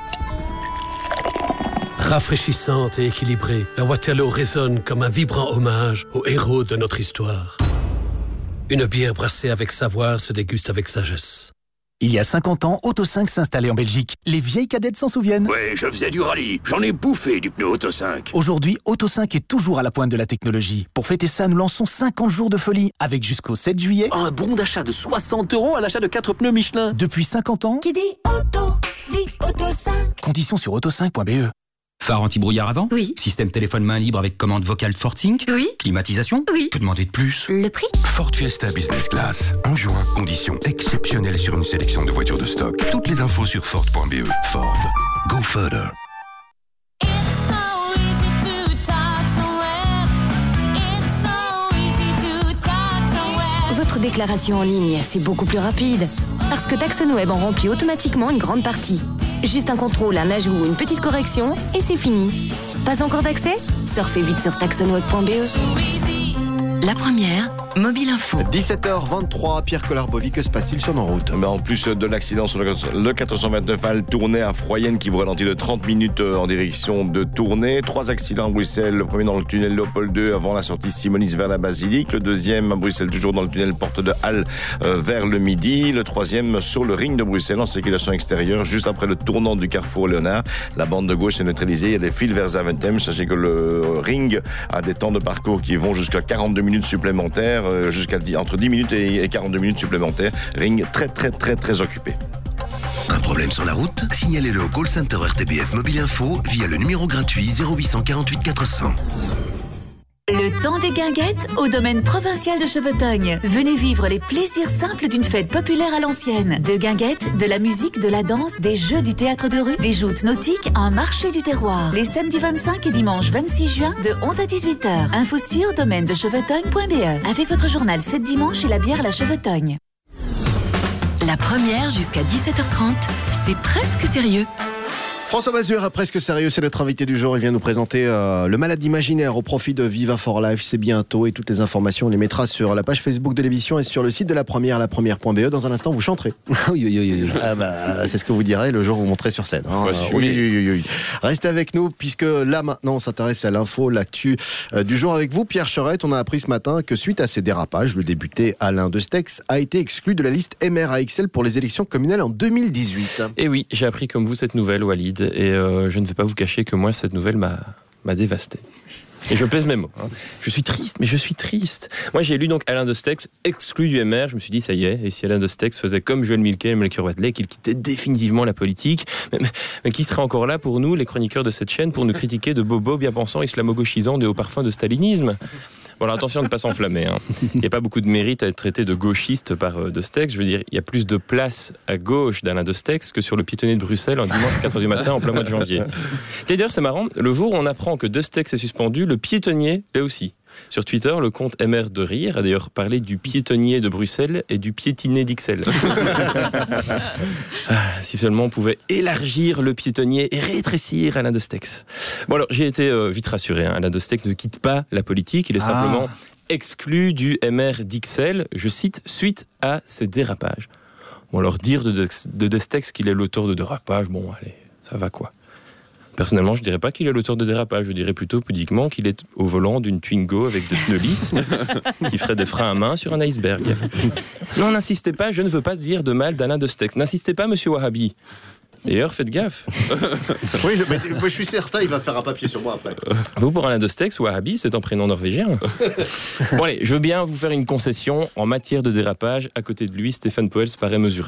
Rafraîchissante et équilibrée, la Waterloo résonne comme un vibrant hommage aux héros de notre histoire. Une bière brassée avec savoir se déguste avec sagesse. Il y a cinquante ans, Auto cinq s'installait en Belgique. Les vieilles cadettes s'en souviennent? Ouais, je faisais du rallye. J'en ai bouffé du pneu Auto cinq. Aujourd'hui, Auto cinq est toujours à la pointe de la technologie. Pour fêter ça, nous lançons cinquante jours de folie, avec jusqu'au sept juillet un bon d'achat de soixante euros à l'achat de quatre pneus Michelin. Depuis cinquante ans. Qui dit auto, dit Auto cinq. Conditions sur auto cinq point b e. Phare anti-brouillard avant? Oui. Système téléphone main libre avec commande vocale FortSync? Oui. Climatisation? Oui. Que demander de plus? Le prix? Ford Fiesta Business Class. En juin, conditions exceptionnelles sur une sélection de voitures de stock. Toutes les infos sur Ford point b e. Ford. Go further. Votre déclaration en ligne, c'est beaucoup plus rapide. Parce que TaxonWeb en remplit automatiquement une grande partie. Juste un contrôle, un ajout ou une petite correction, et c'est fini. Pas encore d'accès? Surfez vite sur taxonweb point b e. La première, Mobile Info. dix-sept heures vingt-trois, Pierre Collard-Bovy, que se passe-t-il sur nos routes? Mais en plus de l'accident sur le quatre cent vingt-neuf à Tournai à Froyenne qui vous ralentit de trente minutes en direction de Tournai. Trois accidents à Bruxelles. Le premier dans le tunnel Léopold deux avant la sortie Simonis vers la Basilique. Le deuxième à Bruxelles toujours dans le tunnel Porte de Halle euh, vers le Midi. Le troisième sur le ring de Bruxelles en circulation extérieure juste après le tournant du carrefour Léonard. La bande de gauche est neutralisée. Il y a des fils vers Zaventem. Sachez que le ring a des temps de parcours qui vont jusqu'à quarante-deux minutes supplémentaires, euh, jusqu'à entre dix minutes et quarante-deux minutes supplémentaires. Ring très très très très occupé. Un problème sur la route? Signalez-le au call center R T B F Mobile Info via le numéro gratuit zéro huit quatre huit quatre cents. Le temps des guinguettes au domaine provincial de Chevetogne. Venez vivre les plaisirs simples d'une fête populaire à l'ancienne. De guinguettes, de la musique, de la danse, des jeux du théâtre de rue, des joutes nautiques, un marché du terroir. Les samedis vingt-cinq et dimanche vingt-six juin de onze à dix-huit heures. Info sur domaine de chevetogne point b e. Avec votre journal sept dimanche et la bière à la Chevetogne. La première jusqu'à dix-sept heures trente, c'est presque sérieux. François Mazur a presque sérieux, c'est notre invité du jour. Il vient nous présenter euh, le malade imaginaire au profit de Viva for Life. C'est bientôt et toutes les informations on les mettra sur la page Facebook de l'émission et sur le site de la première, la première point b e. Dans un instant, vous chanterez. Oui, oui, oui. Ah bah, c'est ce que vous direz le jour où vous monterez sur scène. Hein. Oui, oui, oui, oui. Restez avec nous puisque là maintenant on s'intéresse à l'info, l'actu euh, du jour avec vous. Pierre Charette, on a appris ce matin que suite à ces dérapages, le député Alain Destex a été exclu de la liste M R A X L pour les élections communales en deux mille dix-huit. Et oui, j'ai appris comme vous cette nouvelle, Walid. Et euh, je ne vais pas vous cacher que moi, cette nouvelle m'a, m'a dévasté. Et je pèse mes mots. Hein. Je suis triste, mais je suis triste. Moi, j'ai lu donc Alain Destex exclu du M R. Je me suis dit, ça y est. Et si Alain Destex faisait comme Joël Milquet et Melchior Wathelet, qu'il quittait définitivement la politique, mais, mais, mais qui serait encore là pour nous, les chroniqueurs de cette chaîne, pour nous critiquer de bobos bien pensants, islamo-gauchisants et hauts parfums de stalinisme? Bon, alors attention de ne pas s'enflammer. Hein. Il n'y a pas beaucoup de mérite à être traité de gauchiste par euh, Destex. Je veux dire, il y a plus de place à gauche d'Alain Destex que sur le piétonnier de Bruxelles un dimanche à quatre heures du matin en plein mois de janvier. Et d'ailleurs, c'est marrant, le jour où on apprend que Destex est suspendu, le piétonnier l'est aussi. Sur Twitter, le compte M R de Rire a d'ailleurs parlé du piétonnier de Bruxelles et du piétiné d'X L. Ah, si seulement on pouvait élargir le piétonnier et rétrécir Alain Destex. Bon alors, j'ai été euh, vite rassuré. Hein. Alain Destex ne quitte pas la politique, il est ah. simplement exclu du M R d'X L, je cite, suite à ces dérapages. Bon alors, dire de, de, de Destex qu'il est l'auteur de dérapages, bon allez, ça va quoi. Personnellement, je ne dirais pas qu'il est l'auteur de dérapage, je dirais plutôt pudiquement qu'il est au volant d'une Twingo avec des pneus lisses qui ferait des freins à main sur un iceberg. Non, n'insistez pas, je ne veux pas dire de mal d'Alain Destex. N'insistez pas, monsieur Wahhabi. D'ailleurs, faites gaffe. Oui, mais moi, je suis certain, il va faire un papier sur moi après. Vous, pour Alain Destex, Wahhabi, c'est un prénom norvégien. Bon allez, je veux bien vous faire une concession. En matière de dérapage, à côté de lui, Stéphane Poels paraît mesuré.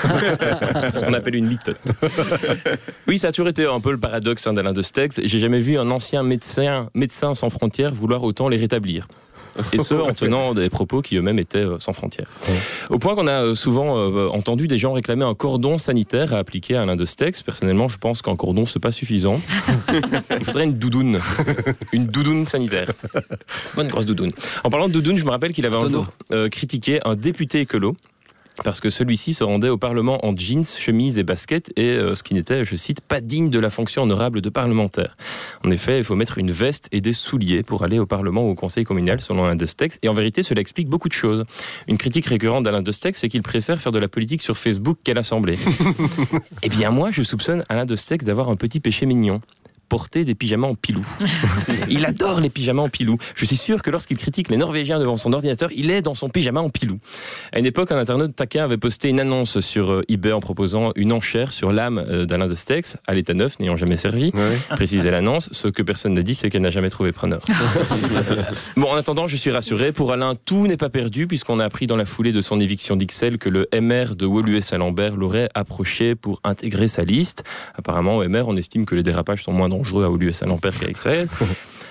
Ce qu'on appelle une litote. Oui, ça a toujours été un peu le paradoxe hein, d'Alain Destex. J'ai jamais vu un ancien médecin, médecin sans frontières vouloir autant les rétablir. Et ce, en tenant des propos qui eux-mêmes étaient euh, sans frontières. Au point qu'on a euh, souvent euh, entendu des gens réclamer un cordon sanitaire à appliquer à Alain Destex. Personnellement, je pense qu'un cordon, c'est pas suffisant. Il faudrait une doudoune. Une doudoune sanitaire. Bonne grosse doudoune. En parlant de doudoune, je me rappelle qu'il avait un jour euh, critiqué un député écolo. Parce que celui-ci se rendait au Parlement en jeans, chemise et basket, et euh, ce qui n'était, je cite, pas digne de la fonction honorable de parlementaire. En effet, il faut mettre une veste et des souliers pour aller au Parlement ou au Conseil communal, selon Alain Destex. Et en vérité, cela explique beaucoup de choses. Une critique récurrente d'Alain Destex, c'est qu'il préfère faire de la politique sur Facebook qu'à l'Assemblée. Eh bien, moi, je soupçonne Alain Destex d'avoir un petit péché mignon. Porter des pyjamas en pilou. Il adore les pyjamas en pilou. Je suis sûr que lorsqu'il critique les Norvégiens devant son ordinateur, il est dans son pyjama en pilou. À une époque, un internaute taquin avait posté une annonce sur eBay en proposant une enchère sur l'âme d'Alain Destex, à l'état neuf, n'ayant jamais servi. Oui. Précisait l'annonce. Ce que personne n'a dit, c'est qu'elle n'a jamais trouvé preneur. Bon, en attendant, je suis rassuré. Pour Alain, tout n'est pas perdu, puisqu'on a appris dans la foulée de son éviction d'X L que le M R de Woluwe-Saint-Lambert l'aurait approché pour intégrer sa liste. Apparemment, au M R, on estime que les dérapages sont moins dangereux à Woluwe-Saint-Lambert qu'à X L.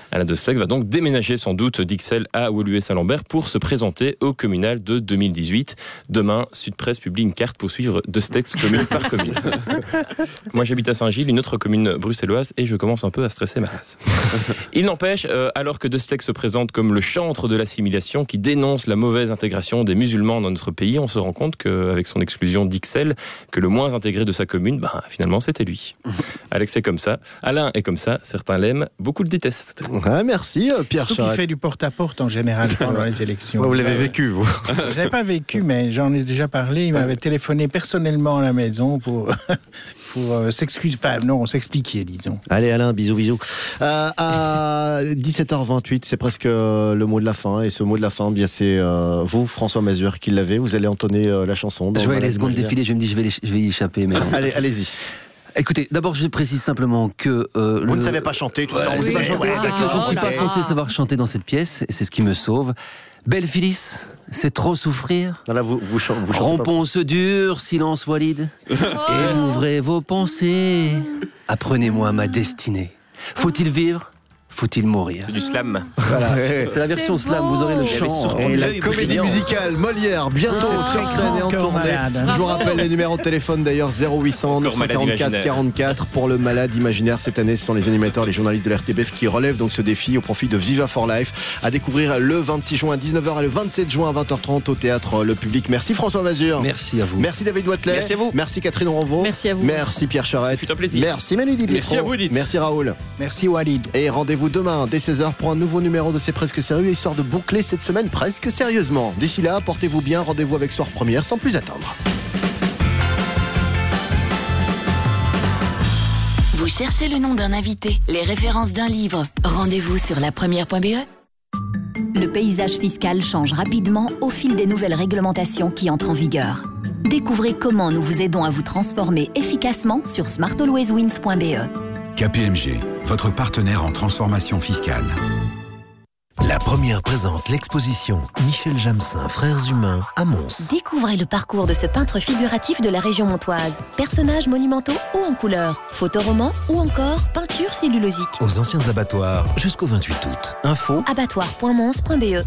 Alain Dostec va donc déménager sans doute d'Ixelles à Woluwe-Saint-Lambert pour se présenter au communal de deux mille dix-huit. Demain, Sud-Presse publie une carte pour suivre Dostec commune par commune. Moi, j'habite à Saint-Gilles, une autre commune bruxelloise, et je commence un peu à stresser ma race. Il n'empêche, euh, alors que Dostec se présente comme le chantre de l'assimilation qui dénonce la mauvaise intégration des musulmans dans notre pays, on se rend compte qu'avec son exclusion d'Ixelles, que le moins intégré de sa commune, bah, finalement, c'était lui. Alex est comme ça, Alain est comme ça, certains l'aiment, beaucoup le détestent. Ouais, merci Pierre Surtout qu'il fait du porte-à-porte en général pendant les élections. Ouais, vous l'avez vécu, vous. Je l'avais pas vécu, mais j'en ai déjà parlé. Il m'avait téléphoné personnellement à la maison pour... pour euh, s'excuser, enfin non, s'expliquer, disons. Allez Alain, bisous, bisous. Euh, à dix-sept heures vingt-huit, c'est presque euh, le mot de la fin, et ce mot de la fin, bien c'est euh, vous, François Mazur, qui l'avez. Vous allez entonner euh, la chanson. Je voyais les secondes défiler, je me dis je vais, les, je vais y échapper. Mais allez, allez-y. Écoutez, d'abord je précise simplement que... Euh, vous le... ne savez pas chanter, tout ça, on oui, sait. Je ne suis pas censé savoir chanter dans cette pièce, et c'est ce qui me sauve. Belle Phyllis, c'est trop souffrir. Là, vous, vous, chantez, vous Rompons ce dur silence Walid et ouvrez vos pensées. Apprenez-moi ma destinée. Faut-il vivre ? Faut-il mourir ? C'est du slam. Voilà, c'est, c'est la version c'est slam, vous aurez le chant. Et la comédie musicale Molière, bientôt sur scène et en tournée. Je vous rappelle les numéros de téléphone d'ailleurs, zéro huit cent neuf cent quarante-quatre quarante-quatre pour le malade imaginaire. Cette année, ce sont les animateurs, les journalistes de l'R T B F qui relèvent donc ce défi au profit de Viva for Life, à découvrir le vingt-six juin à dix-neuf heures et le vingt-sept juin à vingt heures trente au Théâtre Le Public. Merci François Mazur. Merci à vous. Merci David Watley. Merci à vous. Merci Catherine Renvaux. Merci à vous. Merci Pierre Charette. C'est un plaisir. Merci Manu Di Pietro. Merci à vous, dites. Merci Raoul. Merci Walid. Et rendez-vous demain dès seize heures pour un nouveau numéro de C'est Presque Sérieux, histoire de boucler cette semaine presque sérieusement. D'ici là, portez-vous bien, rendez-vous avec Soir Première sans plus attendre. Vous cherchez le nom d'un invité, les références d'un livre. Rendez-vous sur la première point b e. Le paysage fiscal change rapidement au fil des nouvelles réglementations qui entrent en vigueur. Découvrez comment nous vous aidons à vous transformer efficacement sur smart always wins point b e. K P M G, votre partenaire en transformation fiscale. La première présente l'exposition Michel Jamsin, Frères Humains, à Mons. Découvrez le parcours de ce peintre figuratif de la région montoise. Personnages monumentaux ou en couleur, photoromans ou encore peinture cellulosique. Aux anciens abattoirs jusqu'au vingt-huit août. Info abattoir point mons point b e.